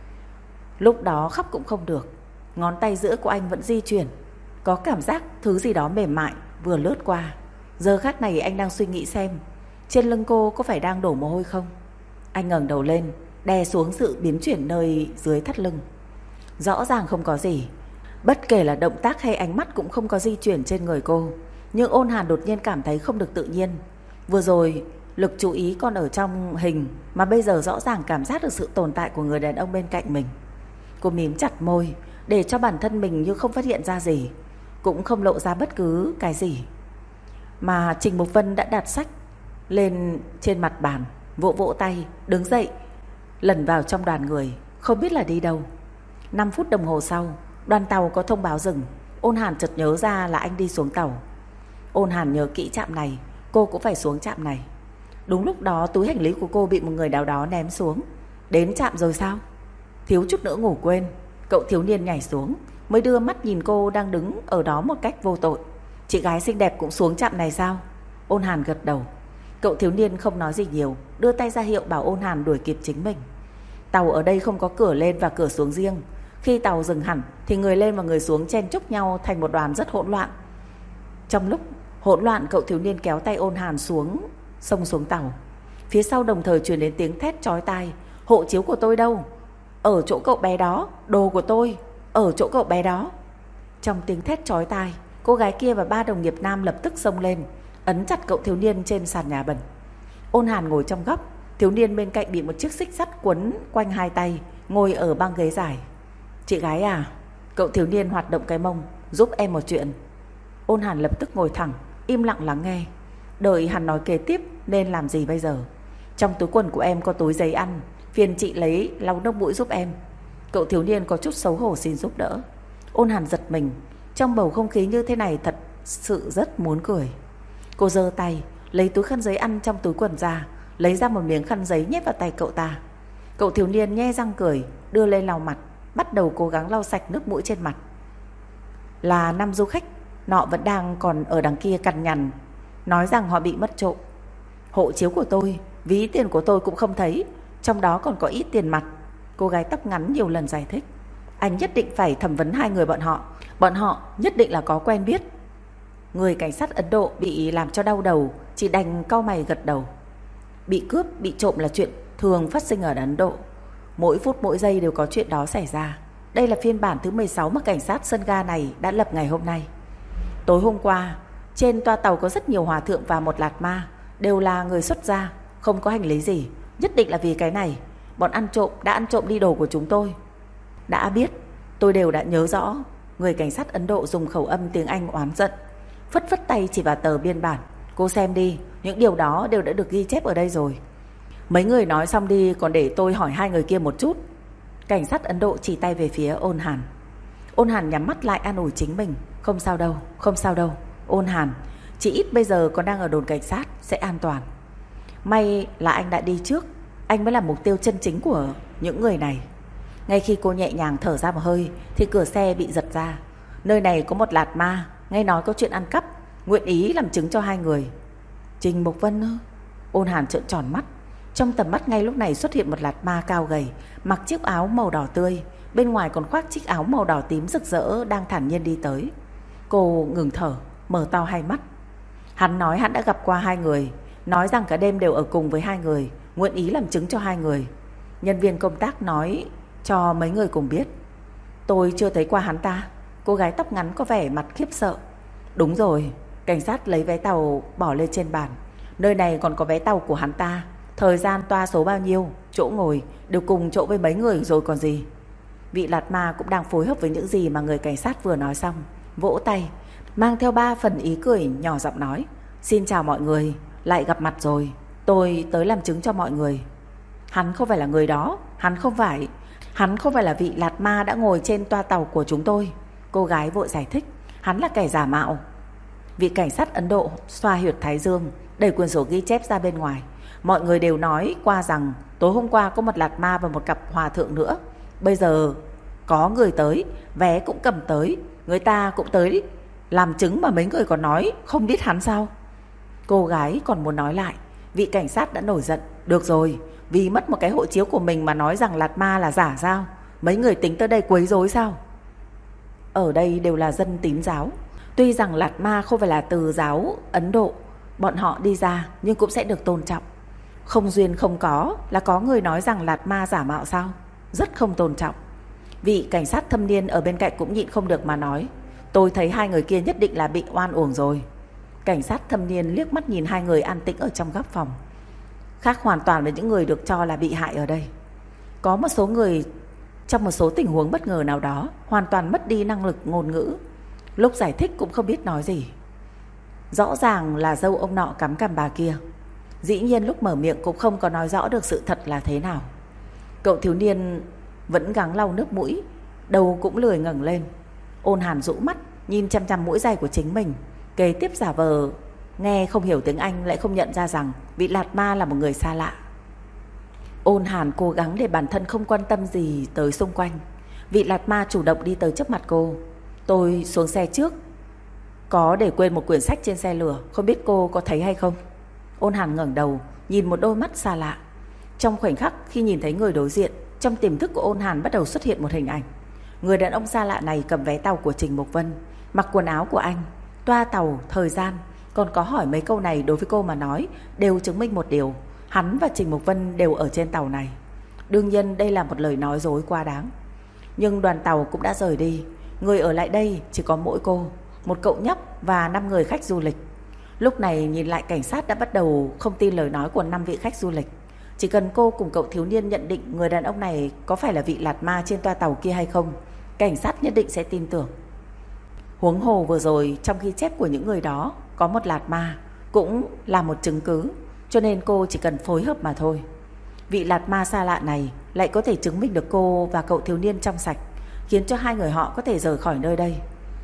Lúc đó khóc cũng không được. Ngón tay giữa của anh vẫn di chuyển, có cảm giác thứ gì đó mềm mại vừa lướt qua. Giờ khắc này anh đang suy nghĩ xem trên lưng cô có phải đang đổ mồ hôi không. Anh ngẩng đầu lên, đè xuống sự biến chuyển nơi dưới thắt lưng. Rõ ràng không có gì, bất kể là động tác hay ánh mắt cũng không có di chuyển trên người cô. Nhưng Ôn Hàn đột nhiên cảm thấy không được tự nhiên. Vừa rồi lực chú ý còn ở trong hình, mà bây giờ rõ ràng cảm giác được sự tồn tại của người đàn ông bên cạnh mình. Cô mím chặt môi để cho bản thân mình như không phát hiện ra gì, cũng không lộ ra bất cứ cái gì. Mà Trình Mục Vân đã đặt sách lên trên mặt bàn, vỗ vỗ tay, đứng dậy, lẩn vào trong đoàn người, không biết là đi đâu. 5 phút đồng hồ sau, đoàn tàu có thông báo dừng. Ôn Hàn chợt nhớ ra là anh đi xuống tàu. Ôn Hàn nhớ kỹ trạm này, cô cũng phải xuống trạm này. Đúng lúc đó túi hành lý của cô bị một người nào đó ném xuống. Đến trạm rồi sao? Thiếu chút nữa ngủ quên. Cậu thiếu niên nhảy xuống, mới đưa mắt nhìn cô đang đứng ở đó một cách vô tội. Chị gái xinh đẹp cũng xuống trạm này sao? Ôn Hàn gật đầu. Cậu thiếu niên không nói gì nhiều, đưa tay ra hiệu bảo Ôn Hàn đuổi kịp chính mình. Tàu ở đây không có cửa lên và cửa xuống riêng. Khi tàu dừng hẳn thì người lên và người xuống chen chúc nhau thành một đoàn rất hỗn loạn. Trong lúc hỗn loạn, cậu thiếu niên kéo tay Ôn Hàn xuống, xông xuống tàu. Phía sau đồng thời truyền đến tiếng thét chói tai. Hộ chiếu của tôi đâu? Ở chỗ cậu bé đó. Đồ của tôi ở chỗ cậu bé đó. Trong tiếng thét chói tai, cô gái kia và 3 đồng nghiệp nam lập tức xông lên, ấn chặt cậu thiếu niên trên sàn nhà bẩn. Ôn Hàn ngồi trong góc, thiếu niên bên cạnh bị một chiếc xích sắt quấn quanh hai tay, ngồi ở băng ghế dài. Chị gái à? Cậu thiếu niên hoạt động cái mông, giúp em một chuyện. Ôn Hàn lập tức ngồi thẳng, im lặng lắng nghe. Đợi hắn nói kế tiếp nên làm gì bây giờ. Trong túi quần của em có túi giấy ăn, phiền chị lấy lau nước mũi giúp em. Cậu thiếu niên có chút xấu hổ xin giúp đỡ. Ôn Hàn giật mình, trong bầu không khí như thế này thật sự rất muốn cười. Cô giơ tay lấy túi khăn giấy ăn trong túi quần ra, lấy ra một miếng khăn giấy nhét vào tay cậu ta. Cậu thiếu niên nhe răng cười, đưa lên lau mặt, bắt đầu cố gắng lau sạch nước mũi trên mặt. Là 5 du khách nọ vẫn đang còn ở đằng kia cằn nhằn, nói rằng họ bị mất trộm. Hộ chiếu của tôi, ví tiền của tôi cũng không thấy, trong đó còn có ít tiền mặt. Cô gái tóc ngắn nhiều lần giải thích. Anh nhất định phải thẩm vấn 2 người bọn họ. Bọn họ nhất định là có quen biết. Người cảnh sát Ấn Độ bị làm cho đau đầu, chỉ đành cau mày gật đầu. Bị cướp, bị trộm là chuyện thường phát sinh ở Ấn Độ. Mỗi phút mỗi giây đều có chuyện đó xảy ra. Đây là phiên bản thứ 16 mà cảnh sát sân ga này đã lập ngày hôm nay. Tối hôm qua, trên toa tàu có rất nhiều hòa thượng và một lạt ma, đều là người xuất gia, không có hành lý gì. Nhất định là vì cái này, bọn ăn trộm đã ăn trộm đi đồ của chúng tôi. Đã biết, tôi đều đã nhớ rõ. Người cảnh sát Ấn Độ dùng khẩu âm tiếng Anh oán giận, phất phất tay chỉ vào tờ biên bản. Cô xem đi, những điều đó đều đã được ghi chép ở đây rồi. Mấy người nói xong đi, còn để tôi hỏi 2 người kia một chút. Cảnh sát Ấn Độ chỉ tay về phía Ôn Hàn. Ôn Hàn nhắm mắt lại an ủi chính mình. Không sao đâu, không sao đâu Ôn Hàn, chỉ ít bây giờ còn đang ở đồn cảnh sát, sẽ an toàn. May là anh đã đi trước, anh mới là mục tiêu chân chính của những người này. Ngay khi cô nhẹ nhàng thở ra một hơi thì cửa xe bị giật ra. Nơi này có một lạt ma, nghe nói có chuyện ăn cắp, nguyện ý làm chứng cho 2 người. Trình Mục Vân ư? Ôn Hàn trợn tròn mắt. Trong tầm mắt ngay lúc này xuất hiện một lạt ma cao gầy, mặc chiếc áo màu đỏ tươi, bên ngoài còn khoác chiếc áo màu đỏ tím rực rỡ, đang thản nhiên đi tới. Cô ngừng thở, mở to hai mắt. Hắn nói hắn đã gặp qua 2 người, nói rằng cả đêm đều ở cùng với 2 người, nguyện ý làm chứng cho 2 người. Nhân viên công tác nói cho mấy người cùng biết. Tôi chưa thấy qua hắn ta. Cô gái tóc ngắn có vẻ mặt khiếp sợ. Đúng rồi, Cảnh sát lấy vé tàu bỏ lên trên bàn. Nơi này còn có vé tàu của hắn ta, thời gian toa số bao nhiêu, chỗ ngồi đều cùng chỗ với mấy người rồi còn gì. Vị Lạt Ma cũng đang phối hợp với những gì mà người cảnh sát vừa nói xong, vỗ tay, mang theo 3 phần ý cười, nhỏ giọng nói: "Xin chào mọi người, lại gặp mặt rồi. Tôi tới làm chứng cho mọi người." Hắn không phải là người đó, hắn không phải là vị Lạt Ma đã ngồi trên toa tàu của chúng tôi. Cô gái vội giải thích: "Hắn là kẻ giả mạo." Vị cảnh sát Ấn Độ xoa huyệt thái dương, đẩy quyển sổ ghi chép ra bên ngoài. Mọi người đều nói qua rằng tối hôm qua có một Lạt Ma và một cặp hòa thượng nữa. Bây giờ có người tới, vé cũng cầm tới, người ta cũng tới làm chứng mà mấy người còn nói không biết hắn sao. Cô gái còn muốn nói lại, vị cảnh sát đã nổi giận: "Được rồi, vì mất một cái hộ chiếu của mình mà nói rằng Lạt Ma là giả sao? Mấy người tính tới đây quấy rối sao?" Ở đây đều là dân tín giáo. Tuy rằng Lạt Ma không phải là từ giáo Ấn Độ, bọn họ đi ra nhưng cũng sẽ được tôn trọng. Không duyên không có là có người nói rằng Lạt Ma giả mạo sao? Rất không tôn trọng. Vị cảnh sát thâm niên ở bên cạnh cũng nhịn không được mà nói: "Tôi thấy hai người kia nhất định là bị oan uổng rồi." Cảnh sát thâm niên liếc mắt nhìn hai người an tĩnh ở trong góc phòng, khác hoàn toàn với những người được cho là bị hại ở đây. Có một số người trong một số tình huống bất ngờ nào đó hoàn toàn mất đi năng lực ngôn ngữ, lúc giải thích cũng không biết nói gì. Rõ ràng là dâu ông nọ cắm cằm bà kia, dĩ nhiên lúc mở miệng cũng không có nói rõ được sự thật là thế nào. Cậu thiếu niên vẫn gắng lau nước mũi, đầu cũng lười ngẩng lên. Ôn Hàn rũ mắt nhìn chăm chăm mũi giày của chính mình, kế tiếp giả vờ nghe không hiểu tiếng Anh, lại không nhận ra rằng vị Lạt Ma là một người xa lạ. Ôn Hàn cố gắng để bản thân không quan tâm gì tới xung quanh. Vị Lạt Ma chủ động đi tới trước mặt cô: "Tôi xuống xe trước, có để quên một quyển sách trên xe lửa, không biết cô có thấy hay không?" Ôn Hàn ngẩng đầu nhìn một đôi mắt xa lạ. Trong khoảnh khắc khi nhìn thấy người đối diện, trong tiềm thức của Ôn Hàn bắt đầu xuất hiện một hình ảnh. Người đàn ông xa lạ này cầm vé tàu của Trình Mục Vân, mặc quần áo của anh, toa tàu, thời gian, còn có hỏi mấy câu này đối với cô mà nói đều chứng minh một điều: hắn và Trình Mục Vân đều ở trên tàu này. Đương nhiên đây là một lời nói dối quá đáng. Nhưng đoàn tàu cũng đã rời đi, người ở lại đây chỉ có mỗi cô, một cậu nhóc và 5 người khách du lịch. Lúc này nhìn lại, cảnh sát đã bắt đầu không tin lời nói của 5 vị khách du lịch. Chỉ cần cô cùng cậu thiếu niên nhận định người đàn ông này có phải là vị Lạt Ma trên toa tàu kia hay không, cảnh sát nhất định sẽ tin tưởng. Huống hồ vừa rồi trong ghi chép của những người đó có một Lạt Ma, cũng là một chứng cứ, cho nên cô chỉ cần phối hợp mà thôi. Vị Lạt Ma xa lạ này lại có thể chứng minh được cô và cậu thiếu niên trong sạch, khiến cho hai người họ có thể rời khỏi nơi đây.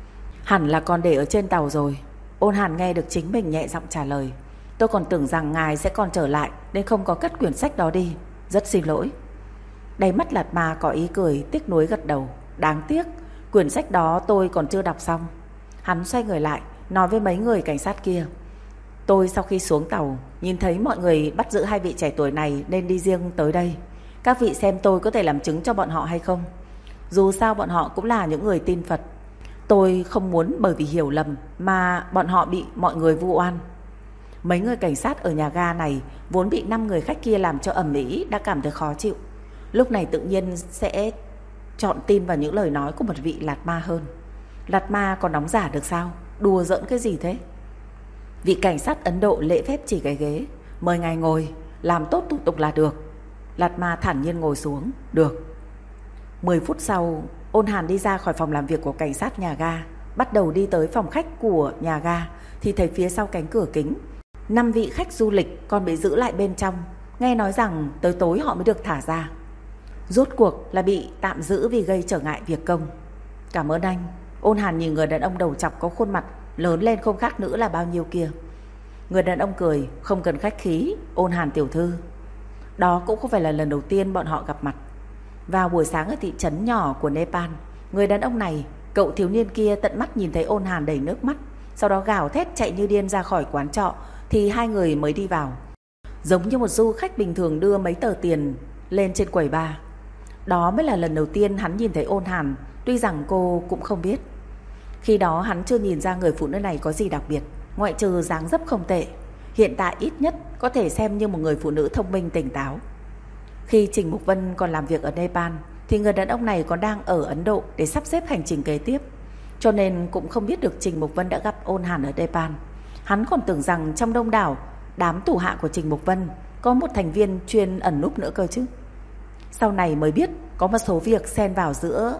Hẳn là còn để ở trên tàu rồi. Ôn Hàn nghe được chính mình nhẹ giọng trả lời: "Tôi còn tưởng rằng ngài sẽ còn trở lại nên không có cất quyển sách đó đi. Rất xin lỗi." Đầy mắt Lạt Ma có ý cười, tiếc nuối gật đầu: "Đáng tiếc, quyển sách đó tôi còn chưa đọc xong." Hắn xoay người lại nói với mấy người cảnh sát kia: "Tôi sau khi xuống tàu nhìn thấy mọi người bắt giữ hai vị trẻ tuổi này nên đi riêng tới đây. Các vị xem tôi có thể làm chứng cho bọn họ hay không. Dù sao bọn họ cũng là những người tin Phật. Tôi không muốn bởi vì hiểu lầm mà bọn họ bị mọi người vu oan." Mấy người cảnh sát ở nhà ga này vốn bị 5 người khách kia làm cho ầm ĩ đã cảm thấy khó chịu, lúc này tự nhiên sẽ chọn tin vào những lời nói của một vị Lạt Ma hơn. Lạt Ma còn đóng giả được sao? Đùa giỡn cái gì thế? Vị cảnh sát Ấn Độ lễ phép chỉ cái ghế: "Mời ngài ngồi, làm tốt thủ tục là được." Lạt Ma thản nhiên ngồi xuống: "Được." 10 phút sau, Ôn Hàn đi ra khỏi phòng làm việc của cảnh sát nhà ga, bắt đầu đi tới phòng khách của nhà ga thì thấy phía sau cánh cửa kính 5 vị khách du lịch còn bị giữ lại bên trong. Nghe nói rằng tới tối họ mới được thả ra. Rốt cuộc là bị tạm giữ vì gây trở ngại việc công. "Cảm ơn anh." Ôn Hàn nhìn người đàn ông đầu trọc có khuôn mặt lớn lên không khác nữa là bao nhiêu kia. Người đàn ông cười: "Không cần khách khí, Ôn Hàn tiểu thư. Đó cũng không phải là lần đầu tiên bọn họ gặp mặt. Vào buổi sáng ở thị trấn nhỏ của Nepal, người đàn ông này, cậu thiếu niên kia tận mắt nhìn thấy Ôn Hàn đầy nước mắt, sau đó gào thét chạy như điên ra khỏi quán trọ thì hai người mới đi vào, giống như một du khách bình thường đưa mấy tờ tiền lên trên quầy bar. Đó mới là lần đầu tiên hắn nhìn thấy Ôn Hàn, tuy rằng cô cũng không biết. Khi đó hắn chưa nhìn ra người phụ nữ này có gì đặc biệt, ngoại trừ dáng dấp không tệ, hiện tại ít nhất có thể xem như một người phụ nữ thông minh tỉnh táo. Khi Trình Mục Vân còn làm việc ở Nepal thì người đàn ông này còn đang ở Ấn Độ để sắp xếp hành trình kế tiếp, cho nên cũng không biết được Trình Mục Vân đã gặp Ôn Hàn ở Nepal. Hắn còn tưởng rằng trong đông đảo đám thủ hạ của Trình Mục Vân có một thành viên chuyên ẩn núp nữa cơ chứ. Sau này mới biết có một số việc xen vào giữa,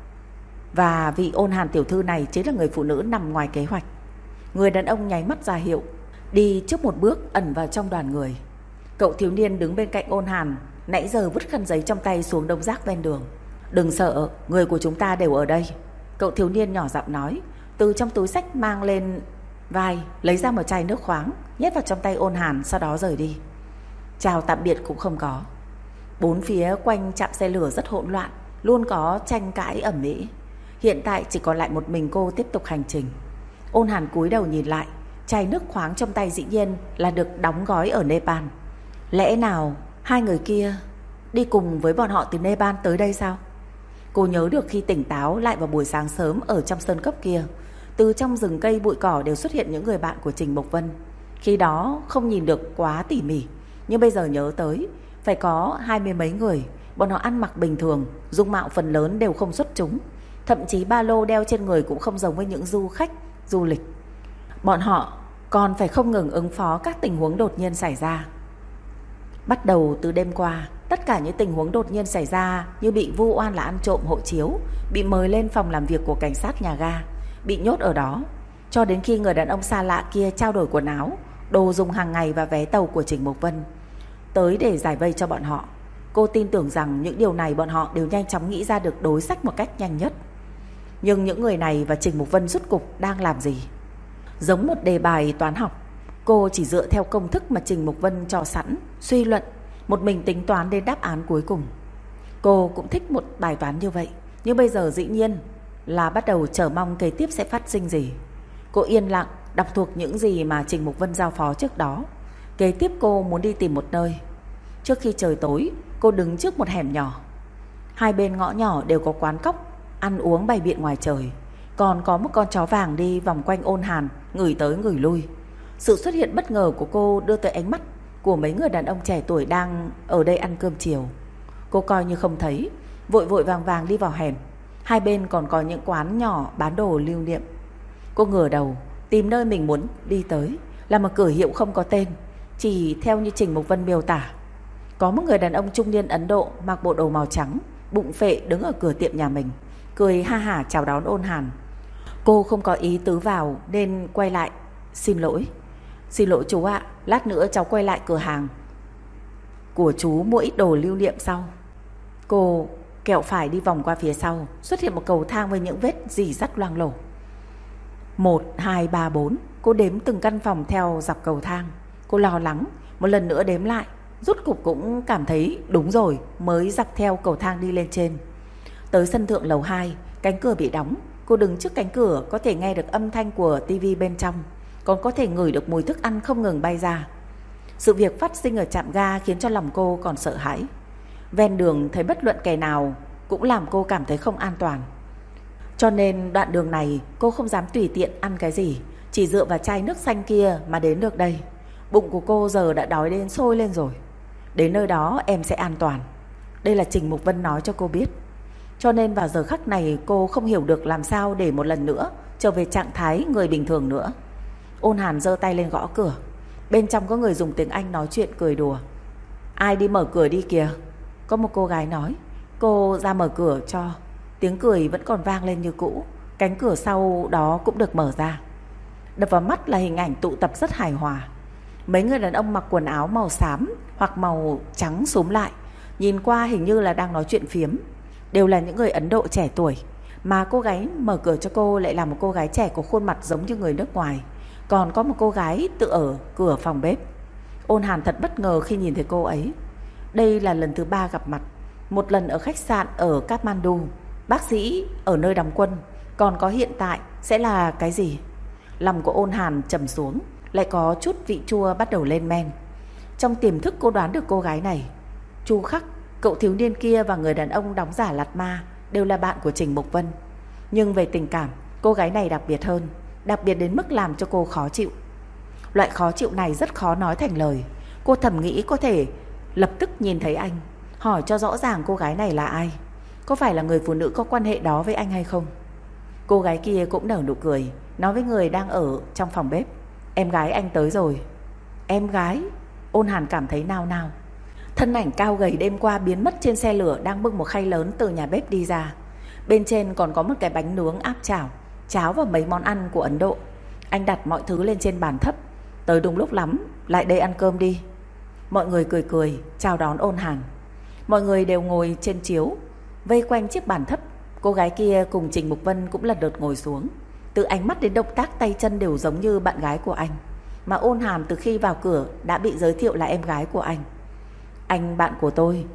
và vị Ôn Hàn tiểu thư này chính là người phụ nữ nằm ngoài kế hoạch. Người đàn ông nháy mắt ra hiệu, đi trước một bước ẩn vào trong đoàn người. Cậu thiếu niên đứng bên cạnh Ôn Hàn nãy giờ vứt khăn giấy trong tay xuống đống rác ven đường. Đừng sợ, người của chúng ta đều ở đây. Cậu thiếu niên nhỏ giọng nói, từ trong túi xách mang lên vai lấy ra một chai nước khoáng, nhét vào trong tay Ôn Hàn, sau đó rời đi. Chào tạm biệt cũng không có. Bốn phía quanh trạm xe lửa rất hỗn loạn, luôn có tranh cãi ầm ĩ. Hiện tại chỉ còn lại một mình cô tiếp tục hành trình. Ôn Hàn cúi đầu nhìn lại, chai nước khoáng trong tay dĩ nhiên là được đóng gói ở Nepal. Lẽ nào hai người kia đi cùng với bọn họ từ Nepal tới đây sao? Cô nhớ được khi tỉnh táo lại vào buổi sáng sớm ở trong sơn cốc kia, từ trong rừng cây bụi cỏ đều xuất hiện những người bạn của Trình Mục Vân. Khi đó không nhìn được quá tỉ mỉ, nhưng bây giờ nhớ tới phải có 20 mấy người. Bọn họ ăn mặc bình thường, dung mạo phần lớn đều không xuất chúng, thậm chí ba lô đeo trên người cũng không giống với những du khách du lịch. Bọn họ còn phải không ngừng ứng phó các tình huống đột nhiên xảy ra. Bắt đầu từ đêm qua, tất cả những tình huống đột nhiên xảy ra, như bị vu oan là ăn trộm hộ chiếu, bị mời lên phòng làm việc của cảnh sát nhà ga, bị nhốt ở đó, cho đến khi người đàn ông xa lạ kia trao đổi quần áo, đồ dùng hàng ngày và vé tàu của Trình Mục Vân tới để giải vây cho bọn họ. Cô tin tưởng rằng những điều này bọn họ đều nhanh chóng nghĩ ra được đối sách một cách nhanh nhất. Nhưng những người này và Trình Mục Vân rốt cục đang làm gì? Giống một đề bài toán học, cô chỉ dựa theo công thức mà Trình Mục Vân cho sẵn, suy luận, một mình tính toán đến đáp án cuối cùng. Cô cũng thích một bài toán như vậy, nhưng bây giờ dĩ nhiên là bắt đầu chờ mong kế tiếp sẽ phát sinh gì. Cô yên lặng đọc thuộc những gì mà Trình Mục Vân giao phó trước đó. Kế tiếp cô muốn đi tìm một nơi. Trước khi trời tối, cô đứng trước một hẻm nhỏ. Hai bên ngõ nhỏ đều có quán cóc, ăn uống bày biện ngoài trời. Còn có một con chó vàng đi vòng quanh Ôn Hàn, ngửi tới ngửi lui. Sự xuất hiện bất ngờ của cô đưa tới ánh mắt của mấy người đàn ông trẻ tuổi đang ở đây ăn cơm chiều. Cô coi như không thấy, vội vội vàng vàng đi vào hẻm. Hai bên còn có những quán nhỏ bán đồ lưu niệm. Cô ngửa đầu tìm nơi mình muốn đi tới, là một cửa hiệu không có tên, chỉ theo như Trình Mục Vân miêu tả. Có một người đàn ông trung niên Ấn Độ mặc bộ đồ màu trắng, bụng phệ đứng ở cửa tiệm nhà mình, cười ha hả chào đón Ôn Hàn. Cô không có ý tứ vào nên quay lại. Xin lỗi chú ạ, lát nữa cháu quay lại cửa hàng của chú mua ít đồ lưu niệm sau. Cô kẹo phải đi vòng qua phía sau, xuất hiện một cầu thang với những vết rỉ rắt loang lổ. 1, 2, 3, 4. Cô đếm từng căn phòng theo dọc cầu thang. Cô lo lắng, một lần nữa đếm lại, rốt cục cũng cảm thấy đúng rồi, mới dọc theo cầu thang đi lên trên. Tới sân thượng lầu 2, cánh cửa bị đóng. Cô đứng trước cánh cửa, có thể nghe được âm thanh của tivi bên trong, còn có thể ngửi được mùi thức ăn không ngừng bay ra. Sự việc phát sinh ở trạm ga khiến cho lòng cô còn sợ hãi. Ven đường thấy bất luận kẻ nào cũng làm cô cảm thấy không an toàn. Cho nên đoạn đường này cô không dám tùy tiện ăn cái gì, chỉ dựa vào chai nước xanh kia mà đến được đây. Bụng của cô giờ đã đói đến sôi lên rồi. Đến nơi đó em sẽ an toàn. Đây là Trình Mục Vân nói cho cô biết. Cho nên vào giờ khắc này cô không hiểu được làm sao để một lần nữa trở về trạng thái người bình thường nữa. Ôn Hàn giơ tay lên gõ cửa. Bên trong có người dùng tiếng Anh nói chuyện cười đùa. Ai đi mở cửa đi kìa, có một cô gái nói. Cô ra mở cửa cho. Tiếng cười vẫn còn vang lên như cũ. Cánh cửa sau đó cũng được mở ra. Đập vào mắt là hình ảnh tụ tập rất hài hòa. Mấy người đàn ông mặc quần áo màu xám hoặc màu trắng xúm lại, nhìn qua hình như là đang nói chuyện phiếm. Đều là những người Ấn Độ trẻ tuổi. Mà cô gái mở cửa cho cô lại là một cô gái trẻ có khuôn mặt giống như người nước ngoài. Còn có một cô gái tự ở cửa phòng bếp. Ôn Hàn thật bất ngờ khi nhìn thấy cô ấy. Đây là lần thứ 3 gặp mặt. Một lần ở khách sạn ở Kathmandu, bác sĩ ở nơi đóng quân, còn có hiện tại sẽ là cái gì? Lòng của Ôn Hàn trầm xuống, lại có chút vị chua bắt đầu lên men. Trong tiềm thức cô đoán được cô gái này, Chu Khắc, cậu thiếu niên kia và người đàn ông đóng giả Lạt Ma đều là bạn của Trình Mục Vân. Nhưng về tình cảm, cô gái này đặc biệt hơn, đặc biệt đến mức làm cho cô khó chịu. Loại khó chịu này rất khó nói thành lời. Cô thầm nghĩ có thể lập tức nhìn thấy anh, hỏi cho rõ ràng cô gái này là ai, có phải là người phụ nữ có quan hệ đó với anh hay không. Cô gái kia cũng nở nụ cười, nói với người đang ở trong phòng bếp. Em gái anh tới rồi. Em gái? Ôn Hàn cảm thấy nao nao. Thân ảnh cao gầy đêm qua biến mất trên xe lửa đang bưng một khay lớn từ nhà bếp đi ra. Bên trên còn có một cái bánh nướng áp chảo, cháo và mấy món ăn của Ấn Độ. Anh đặt mọi thứ lên trên bàn thấp. Tới đúng lúc lắm, lại đây ăn cơm đi. Mọi người cười cười chào đón Ôn Hàn. Mọi người đều ngồi trên chiếu, vây quanh chiếc bàn thấp. Cô gái kia cùng Trình Mục Vân cũng lần lượt ngồi xuống. Từ ánh mắt đến động tác tay chân đều giống như bạn gái của anh. Mà Ôn Hàn từ khi vào cửa đã bị giới thiệu là em gái của anh. Anh bạn của tôi,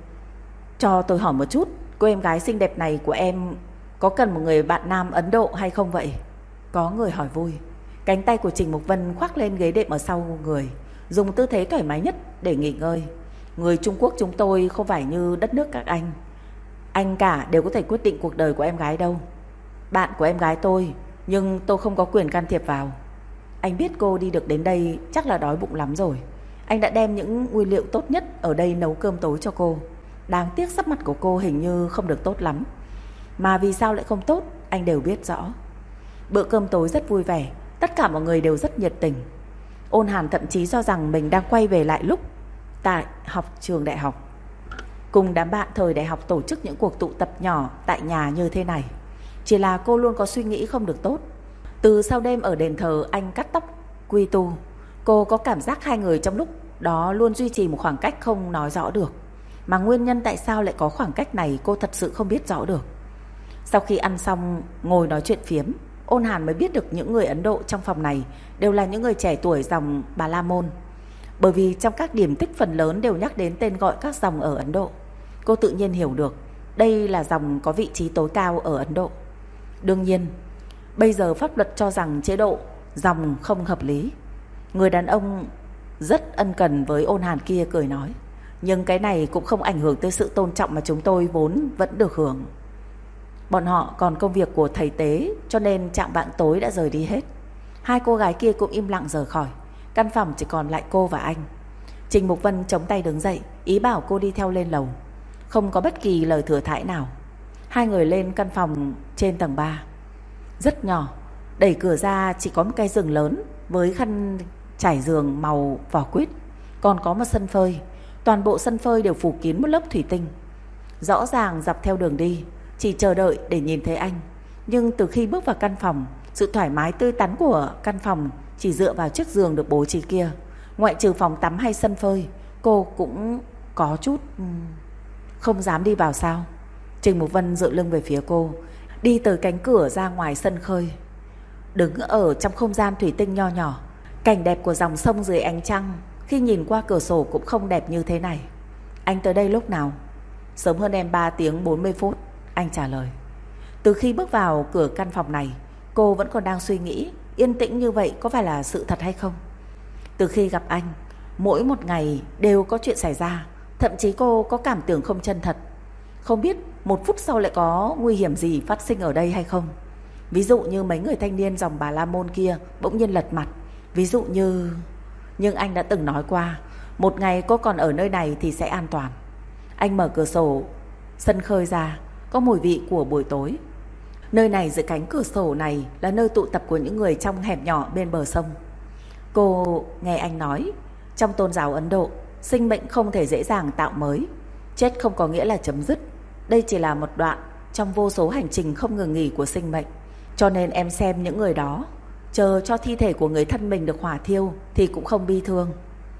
cho tôi hỏi một chút, cô em gái xinh đẹp này của em có cần một người bạn nam Ấn Độ hay không vậy? Có người hỏi vui. Cánh tay của Trình Mục Vân khoác lên ghế đệm ở sau người, dùng tư thế thoải mái nhất để nghỉ ngơi. Người Trung Quốc chúng tôi không phải như đất nước các anh cả đều có thể quyết định cuộc đời của em gái đâu. Bạn của em gái tôi, nhưng tôi không có quyền can thiệp vào. Anh biết cô đi được đến đây chắc là đói bụng lắm rồi. Anh đã đem những nguyên liệu tốt nhất ở đây nấu cơm tối cho cô. Đáng tiếc sắc mặt của cô hình như không được tốt lắm. Mà vì sao lại không tốt anh đều biết rõ. Bữa cơm tối rất vui vẻ, tất cả mọi người đều rất nhiệt tình. Ôn Hàn thậm chí cho rằng mình đang quay về lại lúc tại trường đại học, cùng đám bạn thời đại học tổ chức những cuộc tụ tập nhỏ tại nhà như thế này. Chỉ là cô luôn có suy nghĩ không được tốt. Từ sau đêm ở đền thờ anh cắt tóc quy tu, cô có cảm giác hai người trong lúc đó luôn duy trì một khoảng cách không nói rõ được. Mà nguyên nhân tại sao lại có khoảng cách này cô thật sự không biết rõ được. Sau khi ăn xong ngồi nói chuyện phiếm, Ôn Hàn mới biết được những người Ấn Độ trong phòng này đều là những người trẻ tuổi dòng Bà La Môn. Bởi vì trong các điểm tích phần lớn đều nhắc đến tên gọi các dòng ở Ấn Độ. Cô tự nhiên hiểu được đây là dòng có vị trí tối cao ở Ấn Độ. Đương nhiên, bây giờ pháp luật cho rằng chế độ dòng không hợp lý. Người đàn ông rất ân cần với Ôn Hàn kia cười nói, nhưng cái này cũng không ảnh hưởng tới sự tôn trọng mà chúng tôi vốn vẫn được hưởng. Bọn họ còn công việc của thầy tế, cho nên chạng vạng tối đã rời đi hết. Hai cô gái kia cũng im lặng rời khỏi. Căn phòng chỉ còn lại cô và anh. Trình Mục Vân chống tay đứng dậy, ý bảo cô đi theo lên lầu. Không có bất kỳ lời thừa thãi nào. Hai người lên căn phòng trên tầng 3. Rất nhỏ, đẩy cửa ra chỉ có một cái giường lớn với khăn trải giường màu vỏ quýt. Còn có một sân phơi. Toàn bộ sân phơi đều phủ kín một lớp thủy tinh. Rõ ràng dọc theo đường đi chỉ chờ đợi để nhìn thấy anh. Nhưng từ khi bước vào căn phòng, sự thoải mái tươi tắn của căn phòng chỉ dựa vào chiếc giường được bố trí kia. Ngoại trừ phòng tắm hay sân phơi, cô cũng có chút không dám đi vào. Sao? Trình Mục Vân dựa lưng về phía cô, đi tới cánh cửa ra ngoài sân khơi. Đứng ở trong không gian thủy tinh nho nhỏ, cảnh đẹp của dòng sông dưới ánh trăng khi nhìn qua cửa sổ cũng không đẹp như thế này. Anh tới đây lúc nào? Sớm hơn em 3 tiếng 40 phút, anh trả lời. Từ khi bước vào cửa căn phòng này, cô vẫn còn đang suy nghĩ yên tĩnh như vậy có phải là sự thật hay không. Từ khi gặp anh, mỗi một ngày đều có chuyện xảy ra. Thậm chí cô có cảm tưởng không chân thật. Không biết một phút sau lại có nguy hiểm gì phát sinh ở đây hay không. Ví dụ như mấy người thanh niên dòng Bà La Môn kia bỗng nhiên lật mặt. Ví dụ như... Nhưng anh đã từng nói qua, một ngày cô còn ở nơi này thì sẽ an toàn. Anh mở cửa sổ sân khơi ra, có mùi vị của buổi tối. Nơi này dưới cánh cửa sổ này là nơi tụ tập của những người trong hẻm nhỏ bên bờ sông. Cô nghe anh nói, trong tôn giáo Ấn Độ, sinh mệnh không thể dễ dàng tạo mới. Chết không có nghĩa là chấm dứt. Đây chỉ là một đoạn trong vô số hành trình không ngừng nghỉ của sinh mệnh. Cho nên em xem những người đó chờ cho thi thể của người thân mình được hỏa thiêu thì cũng không bi thương.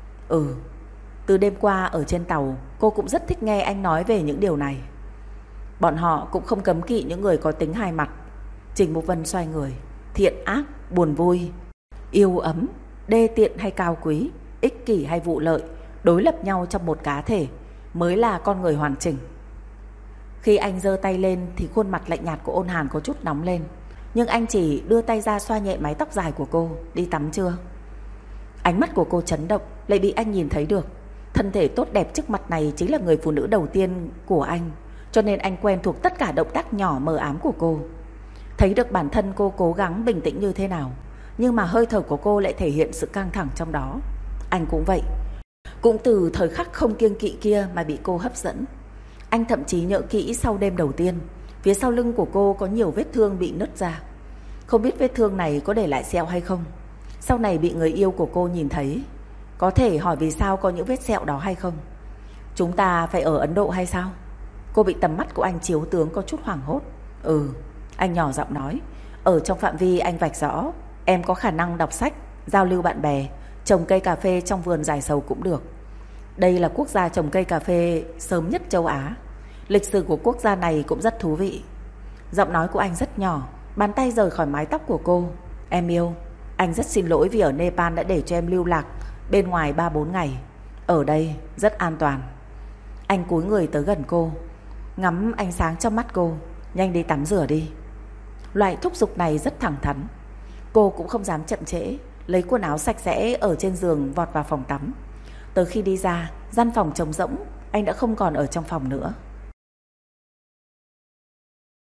Từ đêm qua ở trên tàu, cô cũng rất thích nghe anh nói về những điều này. Bọn họ cũng không cấm kỵ những người có tính hai mặt. Trình Mục Vân xoay người. Thiện ác, buồn vui, yêu ấm, đê tiện hay cao quý, ích kỷ hay vụ lợi, đối lập nhau trong một cá thể mới là con người hoàn chỉnh. Khi anh giơ tay lên thì khuôn mặt lạnh nhạt của Ôn Hàn có chút nóng lên. Nhưng anh chỉ đưa tay ra xoa nhẹ mái tóc dài của cô. Đi tắm chưa? Ánh mắt của cô chấn động, lại bị anh nhìn thấy được. Thân thể tốt đẹp trước mặt này chính là người phụ nữ đầu tiên của anh, cho nên anh quen thuộc tất cả động tác nhỏ mờ ám của cô. Thấy được bản thân cô cố gắng bình tĩnh như thế nào, nhưng mà hơi thở của cô lại thể hiện sự căng thẳng trong đó. Anh cũng vậy, cũng từ thời khắc không kiêng kỵ kia mà bị cô hấp dẫn. Anh thậm chí nhớ kỹ sau đêm đầu tiên, phía sau lưng của cô có nhiều vết thương bị nứt ra. Không biết vết thương này có để lại sẹo hay không. Sau này bị người yêu của cô nhìn thấy, có thể hỏi vì sao có những vết sẹo đó hay không? Chúng ta phải ở Ấn Độ hay sao? Cô bị tầm mắt của anh chiếu tướng có chút hoảng hốt. Ừ, anh nhỏ giọng nói. Ở trong phạm vi anh vạch rõ, em có khả năng đọc sách, giao lưu bạn bè, trồng cây cà phê trong vườn giải sầu cũng được. Đây là quốc gia trồng cây cà phê sớm nhất châu Á. Lịch sử của quốc gia này cũng rất thú vị. Giọng nói của anh rất nhỏ, bàn tay rời khỏi mái tóc của cô. Em yêu, anh rất xin lỗi vì ở Nepal đã để cho em lưu lạc bên ngoài 3-4 ngày. Ở đây rất an toàn. Anh cúi người tới gần cô, ngắm ánh sáng trong mắt cô. Nhanh đi tắm rửa đi. Loại thúc giục này rất thẳng thắn. Cô cũng không dám chậm trễ, lấy quần áo sạch sẽ ở trên giường vọt vào phòng tắm. Tới khi đi ra, gian phòng trống rỗng, anh đã không còn ở trong phòng nữa.